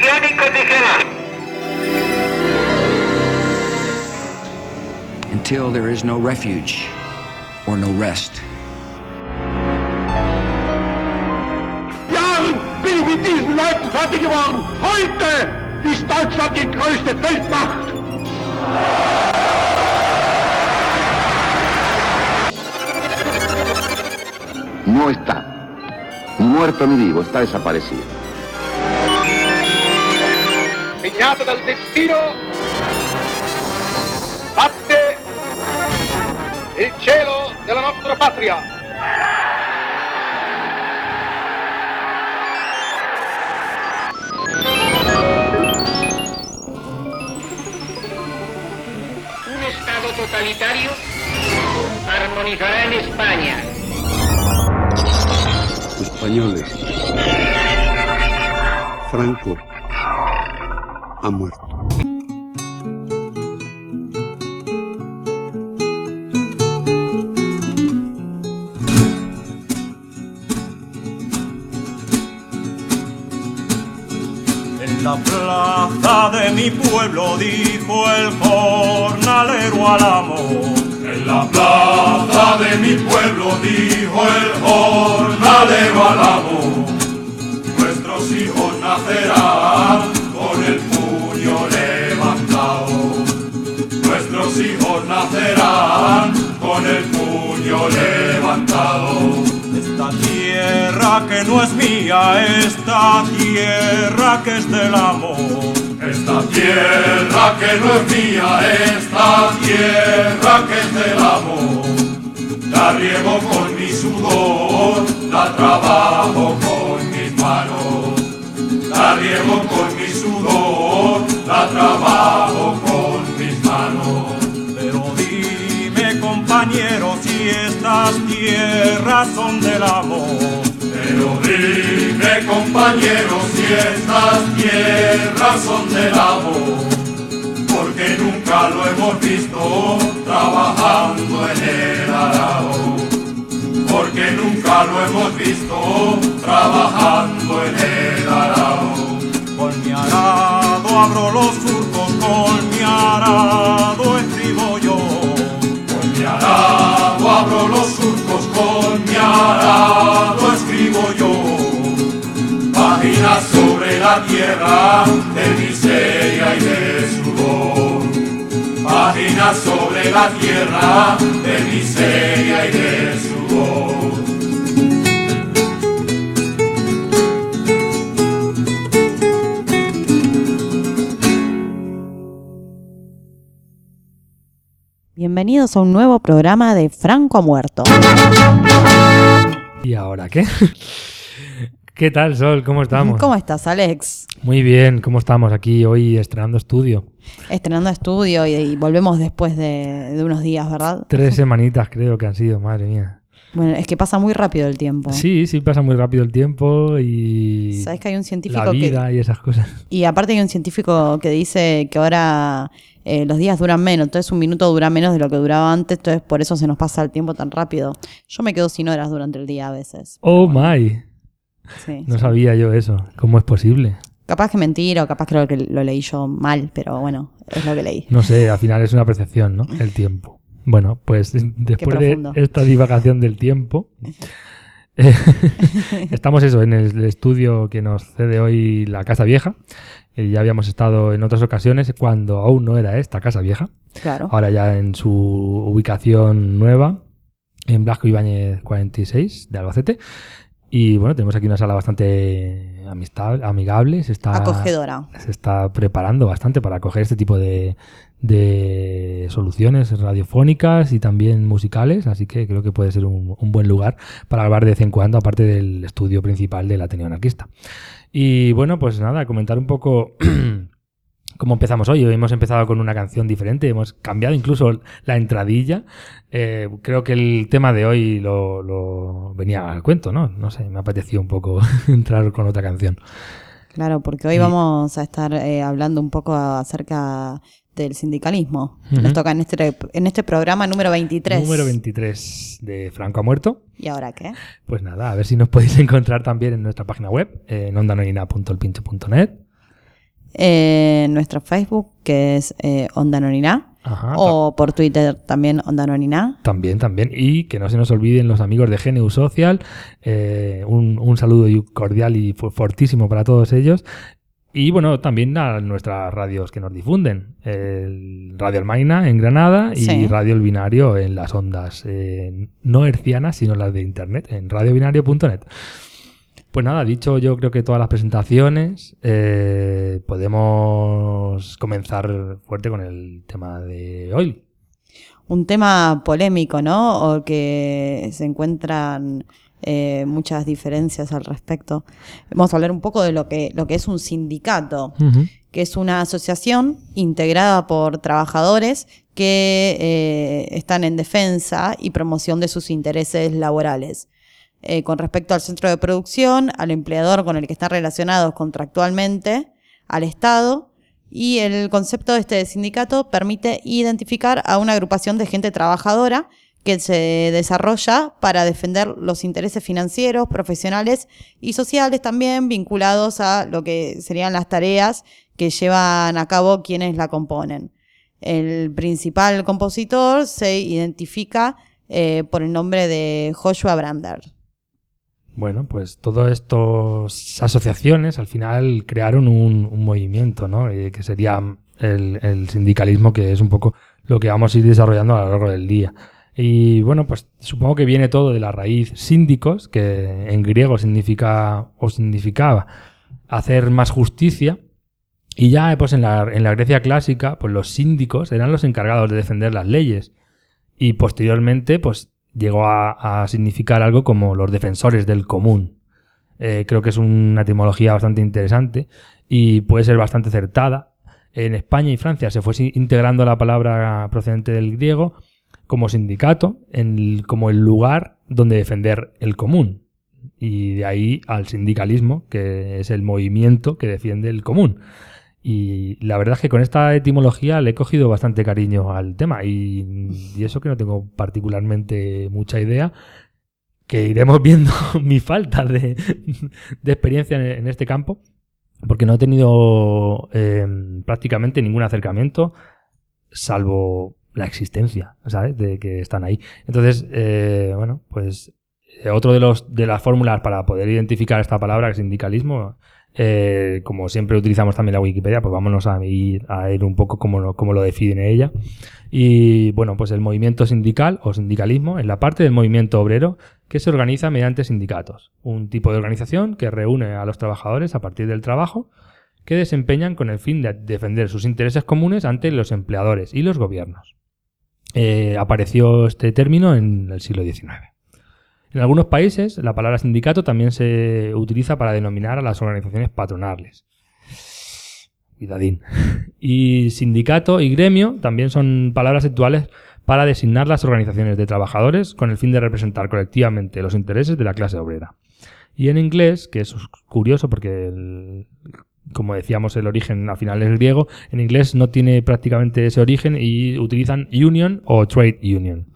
condición incondicional. Until there is no refuge or no rest. Ja, bin ich mit diesen Leuten fertig geworden. Heute ist Deutschland die größte Weltmacht. No está, ni muerto ni vivo, está desaparecido. Segnato dal destino, batte il cielo della nostra patria. Un Estado totalitario armonizará en España. Españoles, Franco ha muerto. En la plaza de mi pueblo dijo el jornalero al amo. En la plaza de mi pueblo dijo el jornalero al amo. Nuestros hijos nacerán con el puño levantado. Nuestros hijos nacerán con el puño levantado. Esta tierra que no es mía, esta tierra que es del amo. Esta tierra que no es mía, esta tierra que es del amo. La riego con mi sudor, la trabajo con mis manos. La riego con mi sudor, la trabajo con mis manos. Pero dime, compañero, si estas tierras son del amo. Pero dime, compañero, si estas tierras son del amo. Porque nunca lo hemos visto trabajando en el arado. Porque nunca lo hemos visto trabajando en el arado. Con mi arado abro los surcos, con mi arado escribo yo. Con mi arado abro los surcos, con mi arado escribo yo. Páginas sobre la tierra de miseria y de sudor. Páginas sobre la tierra de miseria y de sudor. Bienvenidos a un nuevo programa de Franco ha muerto. ¿Y ahora qué? ¿Qué tal, Sol? ¿Cómo estamos? ¿Cómo estás, Alex? Muy bien, ¿cómo estamos aquí hoy estrenando estudio? Estrenando estudio y volvemos después de unos días, ¿verdad? 3 semanitas creo que han sido, madre mía. Bueno, es que pasa muy rápido el tiempo. Sí, pasa muy rápido el tiempo y... ¿Sabes que hay un científico la vida y esas cosas. Y aparte hay un científico que dice que ahora los días duran menos, entonces un minuto dura menos de lo que duraba antes, entonces por eso se nos pasa el tiempo tan rápido. Yo me quedo sin horas durante el día a veces. Oh, my. Sí, no sabía yo eso. ¿Cómo es posible? Capaz que mentira o capaz creo que lo leí yo mal, pero bueno, es lo que leí. No sé, al final es una percepción, ¿no? El tiempo. Bueno, pues después de esta divagación del tiempo, estamos en el estudio que nos cede hoy la Casa Vieja. Ya habíamos estado en otras ocasiones cuando aún no era esta Casa Vieja. Claro. Ahora ya en su ubicación nueva, en Blasco Ibáñez 46 de Albacete. Y bueno, tenemos aquí una sala bastante amigable. Acogedora. Se está preparando bastante para acoger este tipo de soluciones radiofónicas y también musicales, así que creo que puede ser un buen lugar para hablar de vez en cuando, aparte del estudio principal del Ateneo Anarquista. Y bueno, pues nada, comentar un poco cómo empezamos hoy. Hoy hemos empezado con una canción diferente, hemos cambiado incluso la entradilla. Creo que el tema de hoy lo venía al cuento, ¿no? No sé, me apeteció un poco entrar con otra canción. Claro, porque hoy vamos a estar hablando un poco acerca del sindicalismo. Uh-huh. Nos toca en este programa número 23. Número 23 de Franco ha muerto. ¿Y ahora qué? Pues nada, a ver si nos podéis encontrar también en nuestra página web, en ondanoina.elpincho.net. nuestro Facebook, que es Onda Anónina. Ajá, o por Twitter también Onda Anónina. También. Y que no se nos olviden los amigos de GNU Social. Un saludo cordial y fortísimo para todos ellos. Y bueno, también a nuestras radios que nos difunden. Radio Almaina en Granada y Sí. Radio El Binario en las ondas no hercianas, sino las de internet, en radiobinario.net. Pues nada, dicho yo creo que todas las presentaciones, podemos comenzar fuerte con el tema de hoy. Un tema polémico, ¿no? O que se encuentran muchas diferencias al respecto. Vamos a hablar un poco de lo que es un sindicato, que es una asociación integrada por trabajadores que están en defensa y promoción de sus intereses laborales. Con respecto al centro de producción, al empleador con el que están relacionados contractualmente, al Estado, y el concepto de sindicato permite identificar a una agrupación de gente trabajadora que se desarrolla para defender los intereses financieros, profesionales y sociales también vinculados a lo que serían las tareas que llevan a cabo quienes la componen. El principal compositor se identifica por el nombre de Joshua Brander. Bueno, pues todas estas asociaciones al final crearon un movimiento, ¿no? Que sería el sindicalismo, que es un poco lo que vamos a ir desarrollando a lo largo del día. Y bueno, pues supongo que viene todo de la raíz síndicos, que en griego significaba hacer más justicia. Y ya pues en la Grecia clásica, pues los síndicos eran los encargados de defender las leyes. Y posteriormente, pues llegó a significar algo como los defensores del común. Creo que es una etimología bastante interesante y puede ser bastante acertada. En España y Francia se fue integrando la palabra procedente del griego como sindicato, como el lugar donde defender el común. Y de ahí al sindicalismo, que es el movimiento que defiende el común. Y la verdad es que con esta etimología le he cogido bastante cariño al tema y eso que no tengo particularmente mucha idea, que iremos viendo mi falta de experiencia en este campo, porque no he tenido prácticamente ningún acercamiento, salvo la existencia, ¿sabes?, de que están ahí. Entonces, bueno, pues otro de las fórmulas para poder identificar esta palabra, el sindicalismo, como siempre utilizamos también la Wikipedia, pues vámonos a ir un poco como lo define ella. Y bueno, pues el movimiento sindical o sindicalismo es la parte del movimiento obrero que se organiza mediante sindicatos, un tipo de organización que reúne a los trabajadores a partir del trabajo, que desempeñan con el fin de defender sus intereses comunes ante los empleadores y los gobiernos. Apareció este término en el siglo XIX. En algunos países, la palabra sindicato también se utiliza para denominar a las organizaciones patronales. Cuidadín. Y sindicato y gremio también son palabras actuales para designar las organizaciones de trabajadores con el fin de representar colectivamente los intereses de la clase obrera. Y en inglés, que eso es curioso porque, como decíamos, el origen al final es griego, en inglés no tiene prácticamente ese origen y utilizan union o trade union.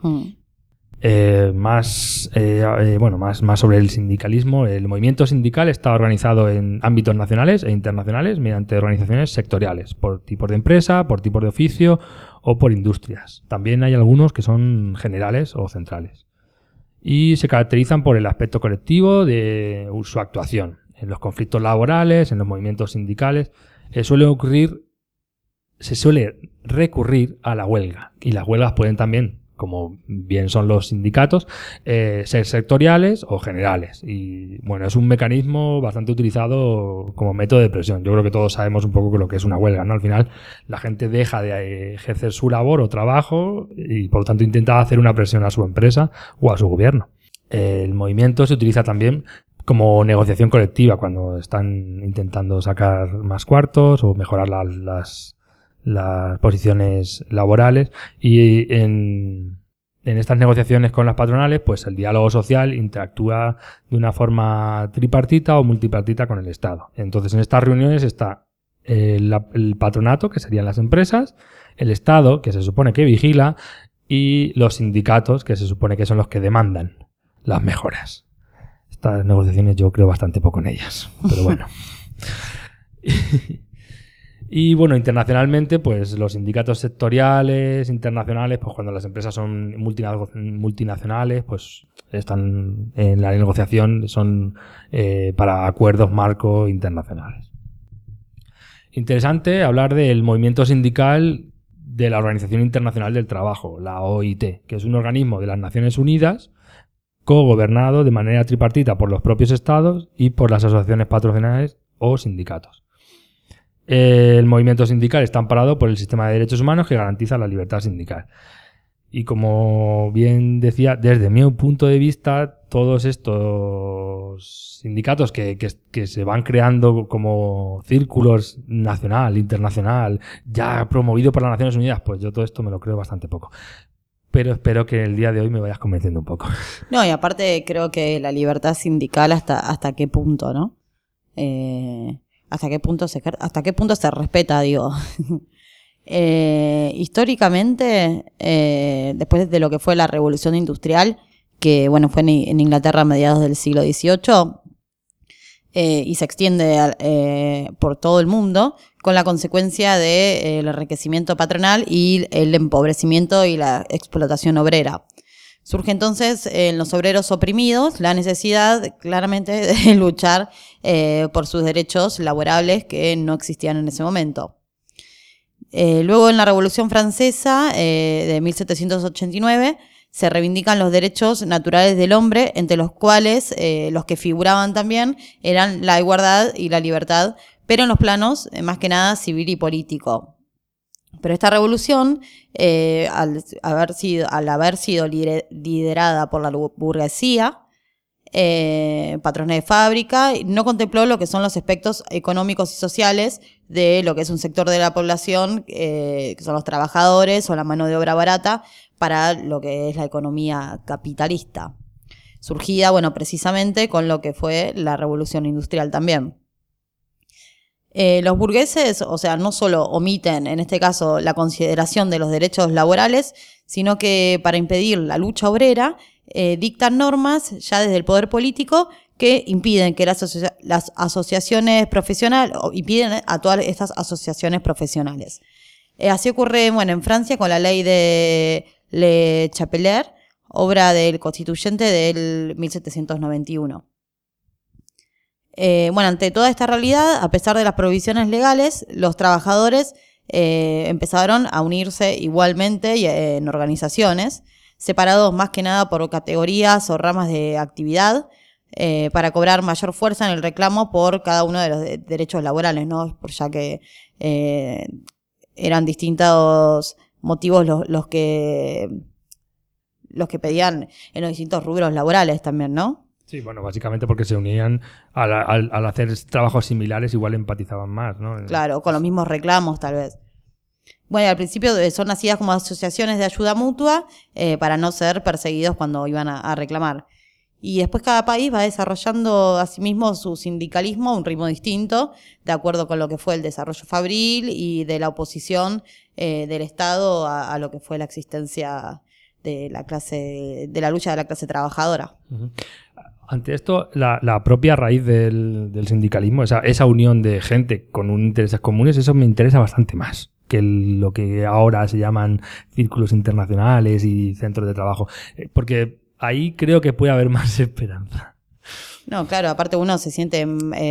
Más sobre el sindicalismo. El movimiento sindical está organizado en ámbitos nacionales e internacionales mediante organizaciones sectoriales, por tipos de empresa, por tipos de oficio o por industrias. También hay algunos que son generales o centrales. Y se caracterizan por el aspecto colectivo de su actuación. En los conflictos laborales, en los movimientos sindicales, se suele recurrir a la huelga. Y las huelgas pueden también, como bien son los sindicatos, ser sectoriales o generales. Y bueno, es un mecanismo bastante utilizado como método de presión. Yo creo que todos sabemos un poco lo que es una huelga, ¿no? Al final la gente deja de ejercer su labor o trabajo y por lo tanto intenta hacer una presión a su empresa o a su gobierno. El movimiento se utiliza también como negociación colectiva cuando están intentando sacar más cuartos o mejorar las posiciones laborales, y en estas negociaciones con las patronales pues el diálogo social interactúa de una forma tripartita o multipartita con el Estado. Entonces en estas reuniones está el patronato, que serían las empresas, el Estado, que se supone que vigila, y los sindicatos, que se supone que son los que demandan las mejoras. Estas negociaciones yo creo bastante poco en ellas, pero bueno. Y bueno, internacionalmente, pues los sindicatos sectoriales, internacionales, pues cuando las empresas son multinacionales, pues están en la negociación, son para acuerdos marco internacionales. Interesante hablar del movimiento sindical de la Organización Internacional del Trabajo, la OIT, que es un organismo de las Naciones Unidas cogobernado de manera tripartita por los propios estados y por las asociaciones patronales o sindicatos. El movimiento sindical está amparado por el sistema de derechos humanos que garantiza la libertad sindical. Y como bien decía, desde mi punto de vista, todos estos sindicatos que se van creando como círculos nacional, internacional, ya promovido por las Naciones Unidas, pues yo todo esto me lo creo bastante poco. Pero espero que el día de hoy me vayas convenciendo un poco. No, y aparte creo que la libertad sindical hasta qué punto, ¿no? ¿Hasta qué punto se respeta, digo? Históricamente, después de lo que fue la Revolución Industrial, que bueno, fue en Inglaterra a mediados del siglo XVIII, y se extiende por todo el mundo, con la consecuencia del enriquecimiento patronal y el empobrecimiento y la explotación obrera. Surge entonces en los obreros oprimidos la necesidad claramente de luchar por sus derechos laborables que no existían en ese momento. Luego en la Revolución Francesa de 1789 se reivindican los derechos naturales del hombre, entre los cuales los que figuraban también eran la igualdad y la libertad, pero en los planos más que nada civil y político. Pero esta revolución, al haber sido liderada por la burguesía, patrones de fábrica, no contempló lo que son los aspectos económicos y sociales de lo que es un sector de la población, que son los trabajadores o la mano de obra barata, para lo que es la economía capitalista, surgida, bueno, precisamente con lo que fue la revolución industrial también. Los burgueses, o sea, no solo omiten, en este caso, la consideración de los derechos laborales, sino que para impedir la lucha obrera, dictan normas ya desde el poder político que impiden que las asociaciones profesionales, o impiden a todas estas asociaciones profesionales. Así ocurre, bueno, en Francia con la ley de Le Chapelier, obra del constituyente del 1791. Bueno, ante toda esta realidad, a pesar de las prohibiciones legales, los trabajadores empezaron a unirse igualmente en organizaciones, separados más que nada por categorías o ramas de actividad, para cobrar mayor fuerza en el reclamo por cada uno de los derechos laborales, ¿no? Ya que eran distintos motivos los que pedían en los distintos rubros laborales también, ¿no? Sí, bueno, básicamente porque se unían al hacer trabajos similares, igual empatizaban más, ¿no? Claro, con los mismos reclamos tal vez. Bueno, al principio son nacidas como asociaciones de ayuda mutua para no ser perseguidos cuando iban a reclamar. Y después cada país va desarrollando a sí mismo su sindicalismo a un ritmo distinto, de acuerdo con lo que fue el desarrollo fabril y de la oposición del Estado a lo que fue la existencia de la lucha de la clase trabajadora. Uh-huh. Ante esto, la propia raíz del sindicalismo, esa unión de gente con intereses comunes, eso me interesa bastante más que lo que ahora se llaman círculos internacionales y centros de trabajo. Porque ahí creo que puede haber más esperanza. No, claro, aparte uno se siente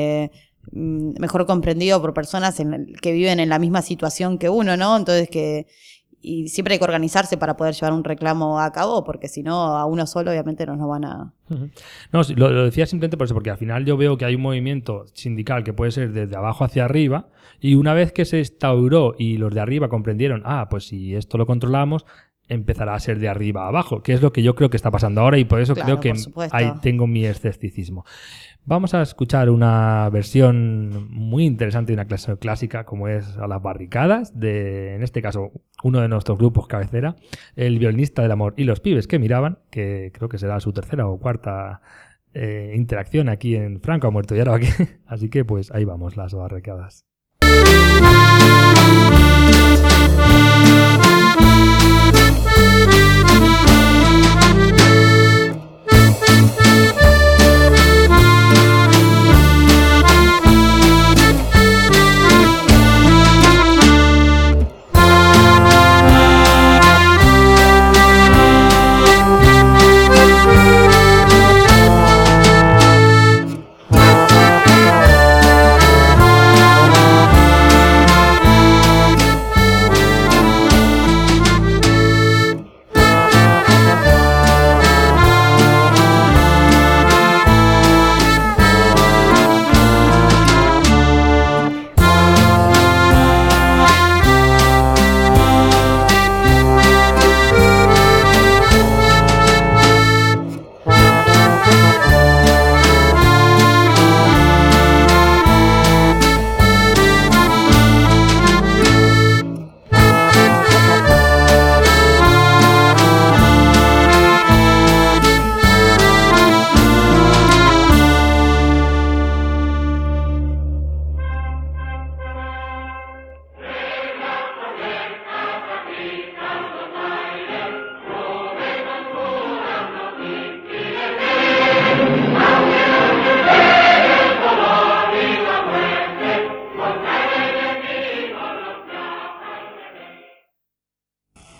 mejor comprendido por personas que viven en la misma situación que uno, ¿no? Entonces y siempre hay que organizarse para poder llevar un reclamo a cabo, porque si no, a uno solo obviamente no nos van a... No, lo decía simplemente por eso, porque al final yo veo que hay un movimiento sindical que puede ser desde abajo hacia arriba, y una vez que se instauró y los de arriba comprendieron, pues si esto lo controlamos, empezará a ser de arriba a abajo, que es lo que yo creo que está pasando ahora, y por eso creo que ahí tengo mi escepticismo. Vamos a escuchar una versión muy interesante de una clase clásica como es A las barricadas, en este caso uno de nuestros grupos cabecera, el violinista del amor y los pibes que miraban, que creo que será su tercera o cuarta interacción aquí en Franco ha muerto y ahora aquí. Así que pues ahí vamos, Las barricadas.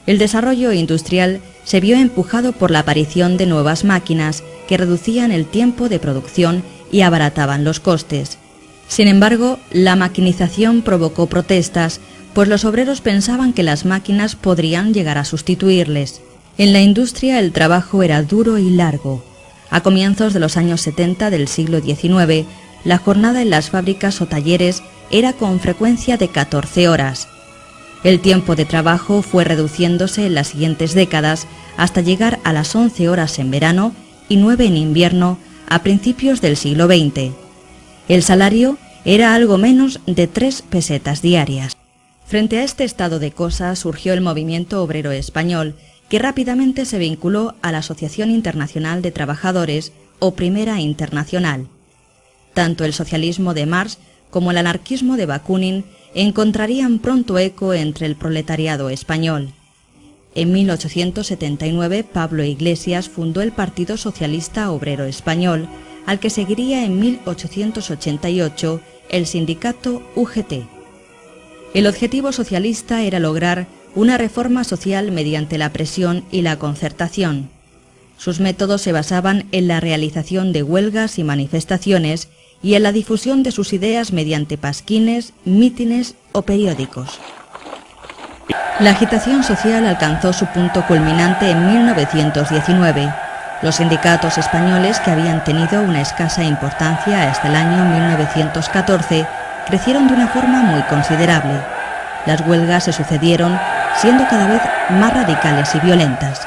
El desarrollo industrial se vio empujado por la aparición de nuevas máquinas que reducían el tiempo de producción y abarataban los costes. Sin embargo, la maquinización provocó protestas, pues los obreros pensaban que las máquinas podrían llegar a sustituirles. En la industria el trabajo era duro y largo. A comienzos de los años 70 del siglo XIX, la jornada en las fábricas o talleres era con frecuencia de 14 horas. El tiempo de trabajo fue reduciéndose en las siguientes décadas hasta llegar a las 11 horas en verano y 9 en invierno a principios del siglo XX. El salario era algo menos de 3 pesetas diarias. Frente a este estado de cosas surgió el movimiento obrero español, que rápidamente se vinculó a la Asociación Internacional de Trabajadores, o Primera Internacional. Tanto el socialismo de Marx como el anarquismo de Bakunin encontrarían pronto eco entre el proletariado español. En 1879, Pablo Iglesias fundó el Partido Socialista Obrero Español, al que seguiría en 1888 el sindicato UGT. El objetivo socialista era lograr una reforma social mediante la presión y la concertación. Sus métodos se basaban en la realización de huelgas y manifestaciones y en la difusión de sus ideas mediante pasquines, mítines o periódicos. La agitación social alcanzó su punto culminante en 1919. Los sindicatos españoles, que habían tenido una escasa importancia hasta el año 1914, crecieron de una forma muy considerable. Las huelgas se sucedieron, siendo cada vez más radicales y violentas.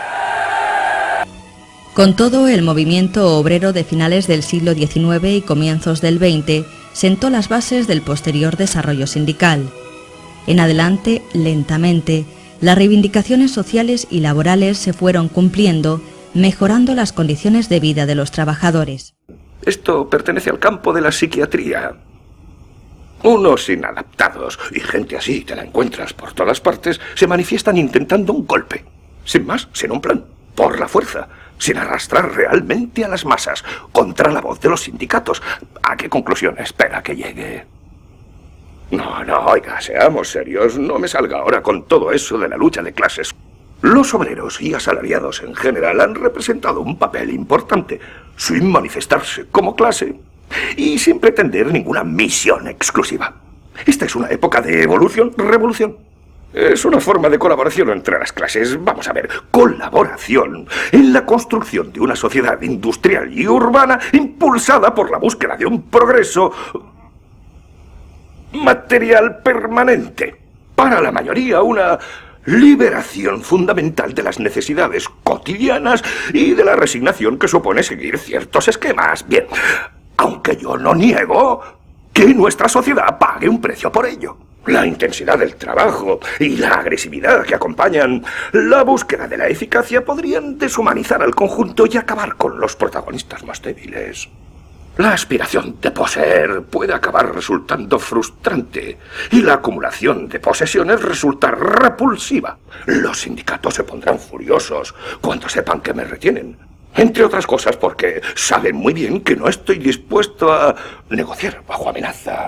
Con todo, el movimiento obrero de finales del siglo XIX y comienzos del XX sentó las bases del posterior desarrollo sindical. En adelante, lentamente, las reivindicaciones sociales y laborales se fueron cumpliendo, mejorando las condiciones de vida de los trabajadores. Esto pertenece al campo de la psiquiatría. Unos inadaptados, y gente así te la encuentras por todas partes, se manifiestan intentando un golpe. Sin más, sin un plan, por la fuerza, sin arrastrar realmente a las masas, contra la voz de los sindicatos. ¿A qué conclusión espera que llegue? No, oiga, seamos serios, no me salga ahora con todo eso de la lucha de clases. Los obreros y asalariados en general han representado un papel importante, sin manifestarse como clase y sin pretender ninguna misión exclusiva. Esta es una época de evolución-revolución. Es una forma de colaboración entre las clases, vamos a ver, colaboración en la construcción de una sociedad industrial y urbana impulsada por la búsqueda de un progreso material permanente. Para la mayoría, una liberación fundamental de las necesidades cotidianas y de la resignación que supone seguir ciertos esquemas. Bien, aunque yo no niego que nuestra sociedad pague un precio por ello. La intensidad del trabajo y la agresividad que acompañan la búsqueda de la eficacia podrían deshumanizar al conjunto y acabar con los protagonistas más débiles. La aspiración de poseer puede acabar resultando frustrante y la acumulación de posesiones resulta repulsiva. Los sindicatos se pondrán furiosos cuando sepan que me retienen. Entre otras cosas porque saben muy bien que no estoy dispuesto a negociar bajo amenaza.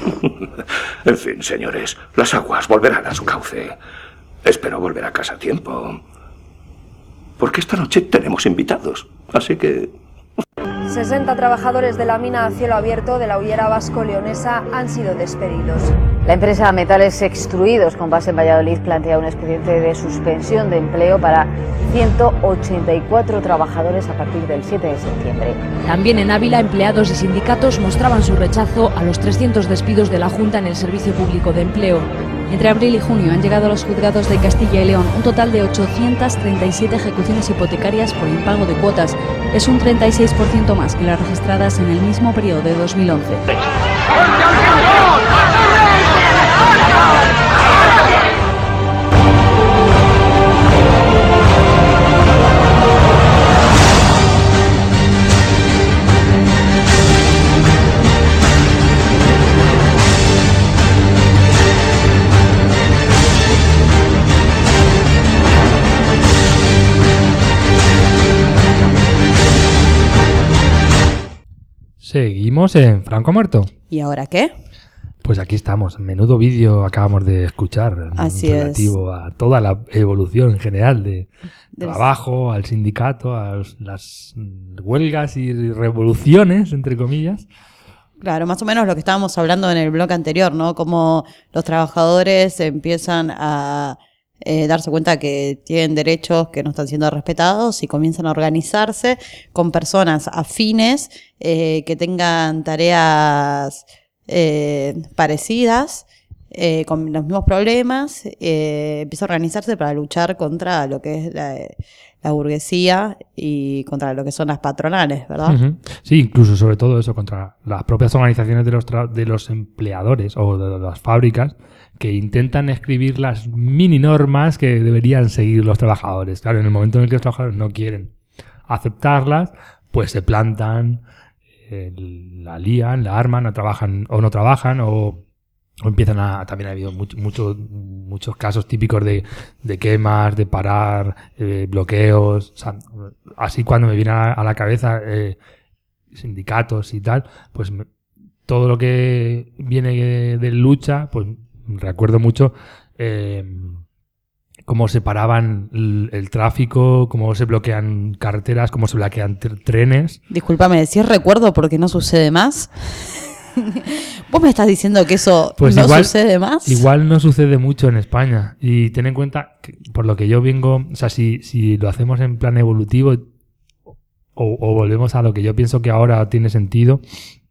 En fin, señores, las aguas volverán a su cauce. Espero volver a casa a tiempo, porque esta noche tenemos invitados, así que... 60 trabajadores de la mina a cielo abierto de la hullera vasco-leonesa han sido despedidos. La empresa Metales Extruidos, con base en Valladolid, plantea un expediente de suspensión de empleo para 184 trabajadores a partir del 7 de septiembre. También en Ávila, empleados y sindicatos mostraban su rechazo a los 300 despidos de la Junta en el Servicio Público de Empleo. Entre abril y junio han llegado a los juzgados de Castilla y León un total de 837 ejecuciones hipotecarias por impago de cuotas. Es un 36% más que las registradas en el mismo periodo de 2011. Seguimos en Franco Muerto. ¿Y ahora qué? Pues aquí estamos. Menudo vídeo acabamos de escuchar. Así relativo a toda la evolución en general de trabajo, al sindicato, a las huelgas y revoluciones, entre comillas. Claro, más o menos lo que estábamos hablando en el bloque anterior, ¿no? Cómo los trabajadores empiezan a darse cuenta que tienen derechos que no están siendo respetados y comienzan a organizarse con personas afines que tengan tareas parecidas, con los mismos problemas, empieza a organizarse para luchar contra lo que es la burguesía y contra lo que son las patronales, ¿verdad? Uh-huh. Sí, incluso sobre todo eso, contra las propias organizaciones de los empleadores o de las fábricas que intentan escribir las mini normas que deberían seguir los trabajadores. Claro, en el momento en el que los trabajadores no quieren aceptarlas, pues se plantan, la lían, la arman, no trabajan o empiezan a... También ha habido muchos casos típicos de quemas, de parar, bloqueos. O sea, así cuando me viene a la cabeza sindicatos y tal, pues todo lo que viene de lucha, pues recuerdo mucho cómo se paraban el tráfico, cómo se bloquean carreteras, cómo se bloquean trenes. Discúlpame, decís recuerdo porque no sucede más. ¿Vos me estás diciendo que eso pues no sucede más? Igual no sucede mucho en España. Y ten en cuenta que por lo que yo vengo, o sea, si lo hacemos en plan evolutivo o volvemos a lo que yo pienso que ahora tiene sentido,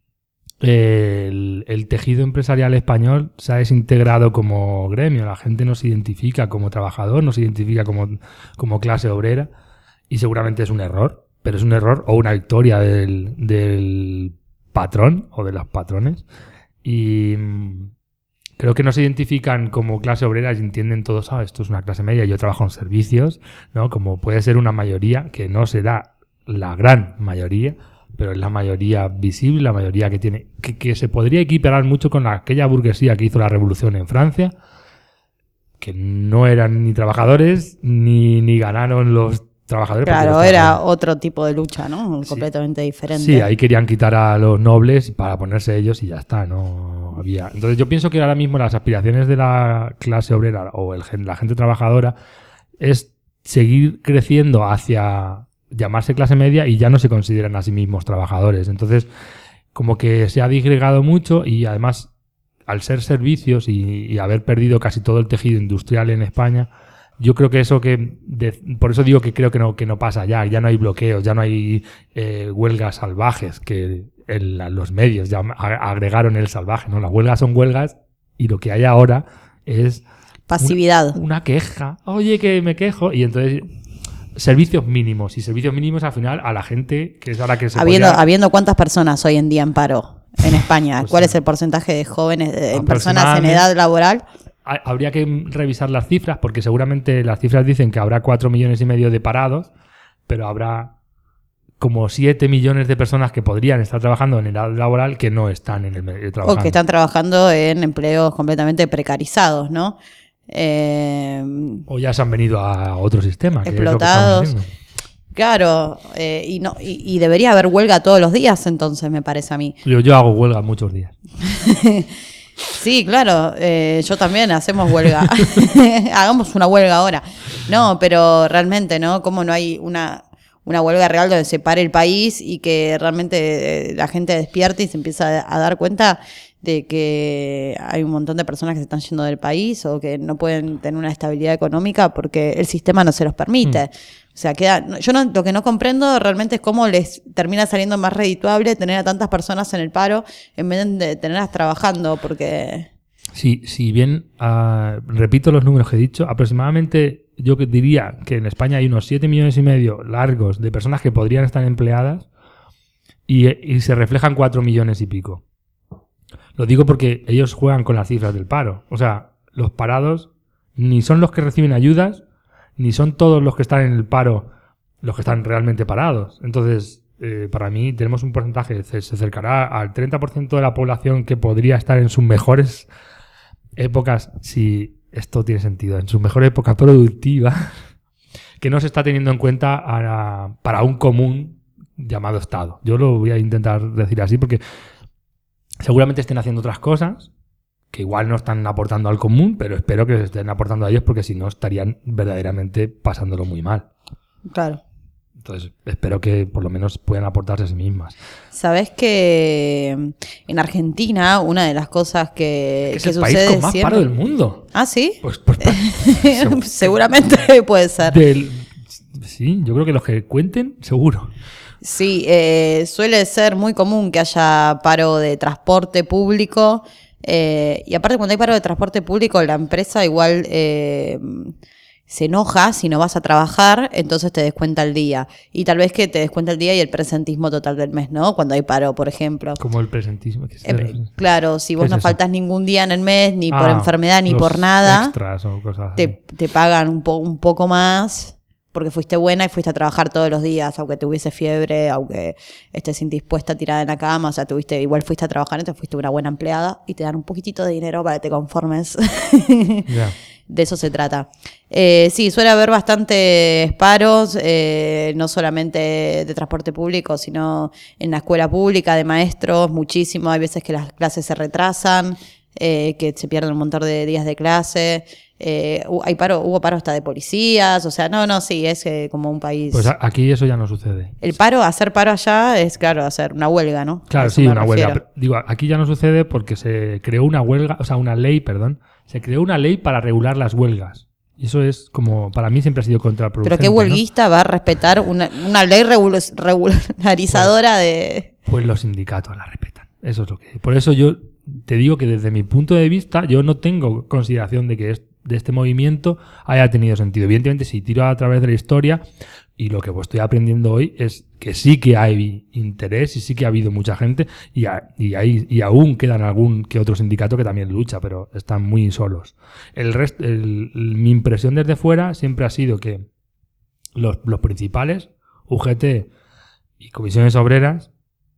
el tejido empresarial español se ha desintegrado como gremio. La gente no se identifica como trabajador, no se identifica como clase obrera, y seguramente es un error, pero es un error o una victoria del patrón o de los patrones, y creo que no se identifican como clase obrera y entienden todos, esto es una clase media, yo trabajo en servicios, ¿no? Como puede ser una mayoría, que no será la gran mayoría, pero es la mayoría visible, la mayoría que tiene, que se podría equiparar mucho con aquella burguesía que hizo la revolución en Francia, que no eran ni trabajadores ni ganaron los trabajadores. Claro, era otro tipo de lucha, ¿no? Completamente diferente. Sí, ahí querían quitar a los nobles para ponerse ellos y ya está, no había. Entonces yo pienso que ahora mismo las aspiraciones de la clase obrera o la gente trabajadora es seguir creciendo hacia llamarse clase media y ya no se consideran a sí mismos trabajadores. Entonces, como que se ha disgregado mucho y además, al ser servicios y haber perdido casi todo el tejido industrial en España, yo creo que eso por eso digo que creo que no pasa ya no hay bloqueos, ya no hay huelgas salvajes, que los medios ya agregaron el salvaje, ¿no? Las huelgas son huelgas y lo que hay ahora es pasividad. Una queja. Oye, que me quejo. Y entonces servicios mínimos al final a la gente que es ahora que se habiendo cuántas personas hoy en día en paro en España, pues ¿cuál es el porcentaje de jóvenes, de personas en edad laboral? Habría que revisar las cifras, porque seguramente las cifras dicen que habrá 4,5 millones de parados, pero habrá como 7 millones de personas que podrían estar trabajando en edad laboral que no están en el medio trabajando. O que están trabajando en empleos completamente precarizados, ¿no? O ya se han venido a otro sistema. Explotados. Claro, y debería haber huelga todos los días, entonces, me parece a mí. Yo hago huelga muchos días. Sí, claro, yo también hacemos huelga. Hagamos una huelga ahora. No, pero realmente, ¿no? Como no hay una huelga real donde se pare el país y que realmente la gente despierte y se empieza a dar cuenta de que hay un montón de personas que se están yendo del país o que no pueden tener una estabilidad económica porque el sistema no se los permite. O sea, lo que no comprendo realmente es cómo les termina saliendo más redituable tener a tantas personas en el paro en vez de tenerlas trabajando, porque... Sí, si bien, repito los números que he dicho, aproximadamente yo diría que en España hay unos 7,5 millones largos de personas que podrían estar empleadas y se reflejan 4 millones y pico. Lo digo porque ellos juegan con las cifras del paro. O sea, los parados ni son los que reciben ayudas, ni son todos los que están en el paro los que están realmente parados. Entonces, para mí tenemos un porcentaje, se acercará al 30% de la población que podría estar en sus mejores épocas, si esto tiene sentido, en su mejor época productiva, que no se está teniendo en cuenta para un común llamado Estado. Yo lo voy a intentar decir así porque seguramente estén haciendo otras cosas que igual no están aportando al común, pero espero que se estén aportando a ellos porque si no estarían verdaderamente pasándolo muy mal. Claro. Entonces, espero que por lo menos puedan aportarse a sí mismas. ¿Sabés que en Argentina una de las cosas que es el sucede país con más siempre... paro del mundo? ¿Ah, sí? Pues seguramente puede ser. Sí, yo creo que los que cuenten, seguro. Sí, suele ser muy común que haya paro de transporte público. Y aparte, cuando hay paro de transporte público, la empresa igual se enoja si no vas a trabajar, entonces te descuenta el día. Y tal vez que te descuenta el día y el presentismo total del mes, ¿no? Cuando hay paro, por ejemplo. Como el presentismo. Claro, si vos no faltas ningún día en el mes, ni por enfermedad, ni los por nada, extras o cosas te pagan un poco más porque fuiste buena y fuiste a trabajar todos los días, aunque tuviese fiebre, aunque estés indispuesta, tirada en la cama, o sea, igual fuiste a trabajar, entonces fuiste una buena empleada y te dan un poquitito de dinero para que te conformes. Yeah. De eso se trata. Sí, suele haber bastantes paros, no solamente de transporte público, sino en la escuela pública, de maestros, muchísimo. Hay veces que las clases se retrasan, que se pierden un montón de días de clase. Hubo paro hasta de policías, o sea, sí, es como un país. Pues aquí eso ya no sucede. Hacer paro allá es, claro, hacer una huelga, ¿no? Claro, sí, una huelga. Digo, aquí ya no sucede porque se creó una ley, se creó una ley para regular las huelgas. Y eso es como, para mí siempre ha sido contraproducente. Pero ¿qué huelguista, ¿no?, va a respetar una ley regularizadora de...? Pues los sindicatos la respetan. Eso es lo que... Por eso yo te digo que desde mi punto de vista, yo no tengo consideración de que de este movimiento haya tenido sentido. Evidentemente, si tiro a través de la historia, y lo que estoy aprendiendo hoy es que sí que hay interés y sí que ha habido mucha gente y aún quedan algún que otro sindicato que también lucha, pero están muy solos. Mi impresión desde fuera siempre ha sido que los principales, UGT y comisiones obreras,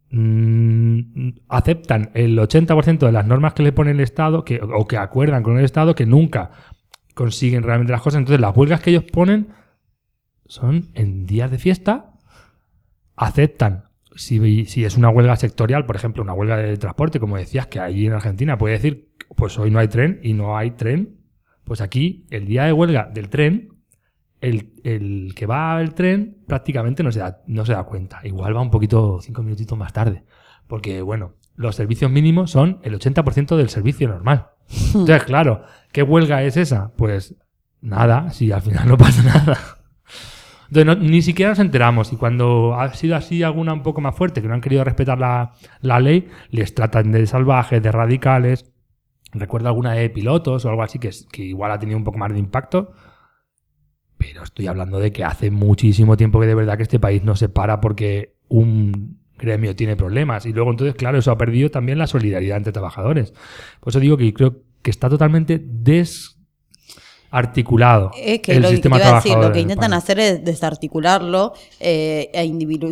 aceptan el 80% de las normas que le pone el Estado o que acuerdan con el Estado, que nunca consiguen realmente las cosas. Entonces las huelgas que ellos ponen son en días de fiesta, aceptan. Si es una huelga sectorial, por ejemplo, una huelga de transporte, como decías, que allí en Argentina puede decir, pues hoy no hay tren y no hay tren, pues aquí el día de huelga del tren, el que va al tren prácticamente no se da cuenta. Igual va un poquito, 5 minutitos más tarde. Porque, bueno, los servicios mínimos son el 80% del servicio normal. Entonces, claro, ¿qué huelga es esa? Pues nada, si al final no pasa nada. Entonces, ni siquiera nos enteramos. Y cuando ha sido así alguna un poco más fuerte, que no han querido respetar la ley, les tratan de salvajes, de radicales. Recuerdo alguna de pilotos o algo así que igual ha tenido un poco más de impacto. Pero estoy hablando de que hace muchísimo tiempo que de verdad que este país no se para porque un gremio tiene problemas. Y luego entonces, claro, eso ha perdido también la solidaridad entre trabajadores. Por eso digo que creo que está totalmente desarticulado el sistema trabajador. Lo que intentan hacer es desarticularlo e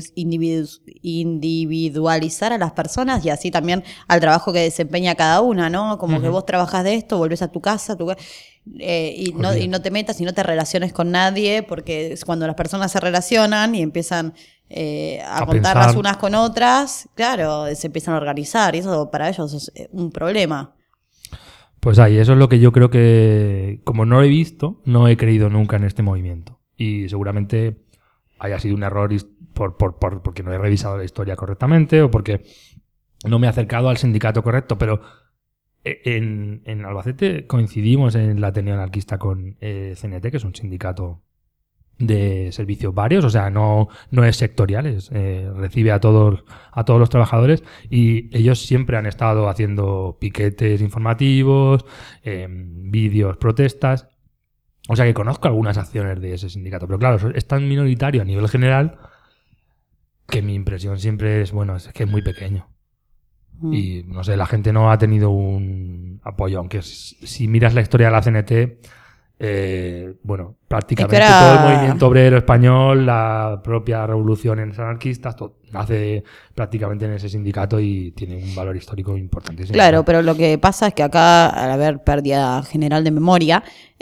individualizar a las personas y así también al trabajo que desempeña cada una, ¿no? Como que vos trabajas de esto, volvés a tu casa, y no te metas y no te relaciones con nadie, porque es cuando las personas se relacionan y empiezan a contar pensar las unas con otras, claro, se empiezan a organizar y eso para ellos es un problema. Pues ahí, eso es lo que yo creo que, como no lo he visto, no he creído nunca en este movimiento. Y seguramente haya sido un error porque no he revisado la historia correctamente o porque no me he acercado al sindicato correcto, pero en Albacete coincidimos en la Ateneo Anarquista con CNT, que es un sindicato de servicios varios, o sea, no es sectorial, recibe a todos los trabajadores y ellos siempre han estado haciendo piquetes informativos, vídeos, protestas, o sea que conozco algunas acciones de ese sindicato, pero claro, es tan minoritario a nivel general que mi impresión siempre es, es que es muy pequeño. Y no sé, la gente no ha tenido un apoyo, aunque si miras la historia de la CNT, prácticamente todo el movimiento obrero español, la propia revolución en los anarquistas, todo nace prácticamente en ese sindicato y tiene un valor histórico importantísimo. Claro, pero lo que pasa es que acá, al haber pérdida general de memoria,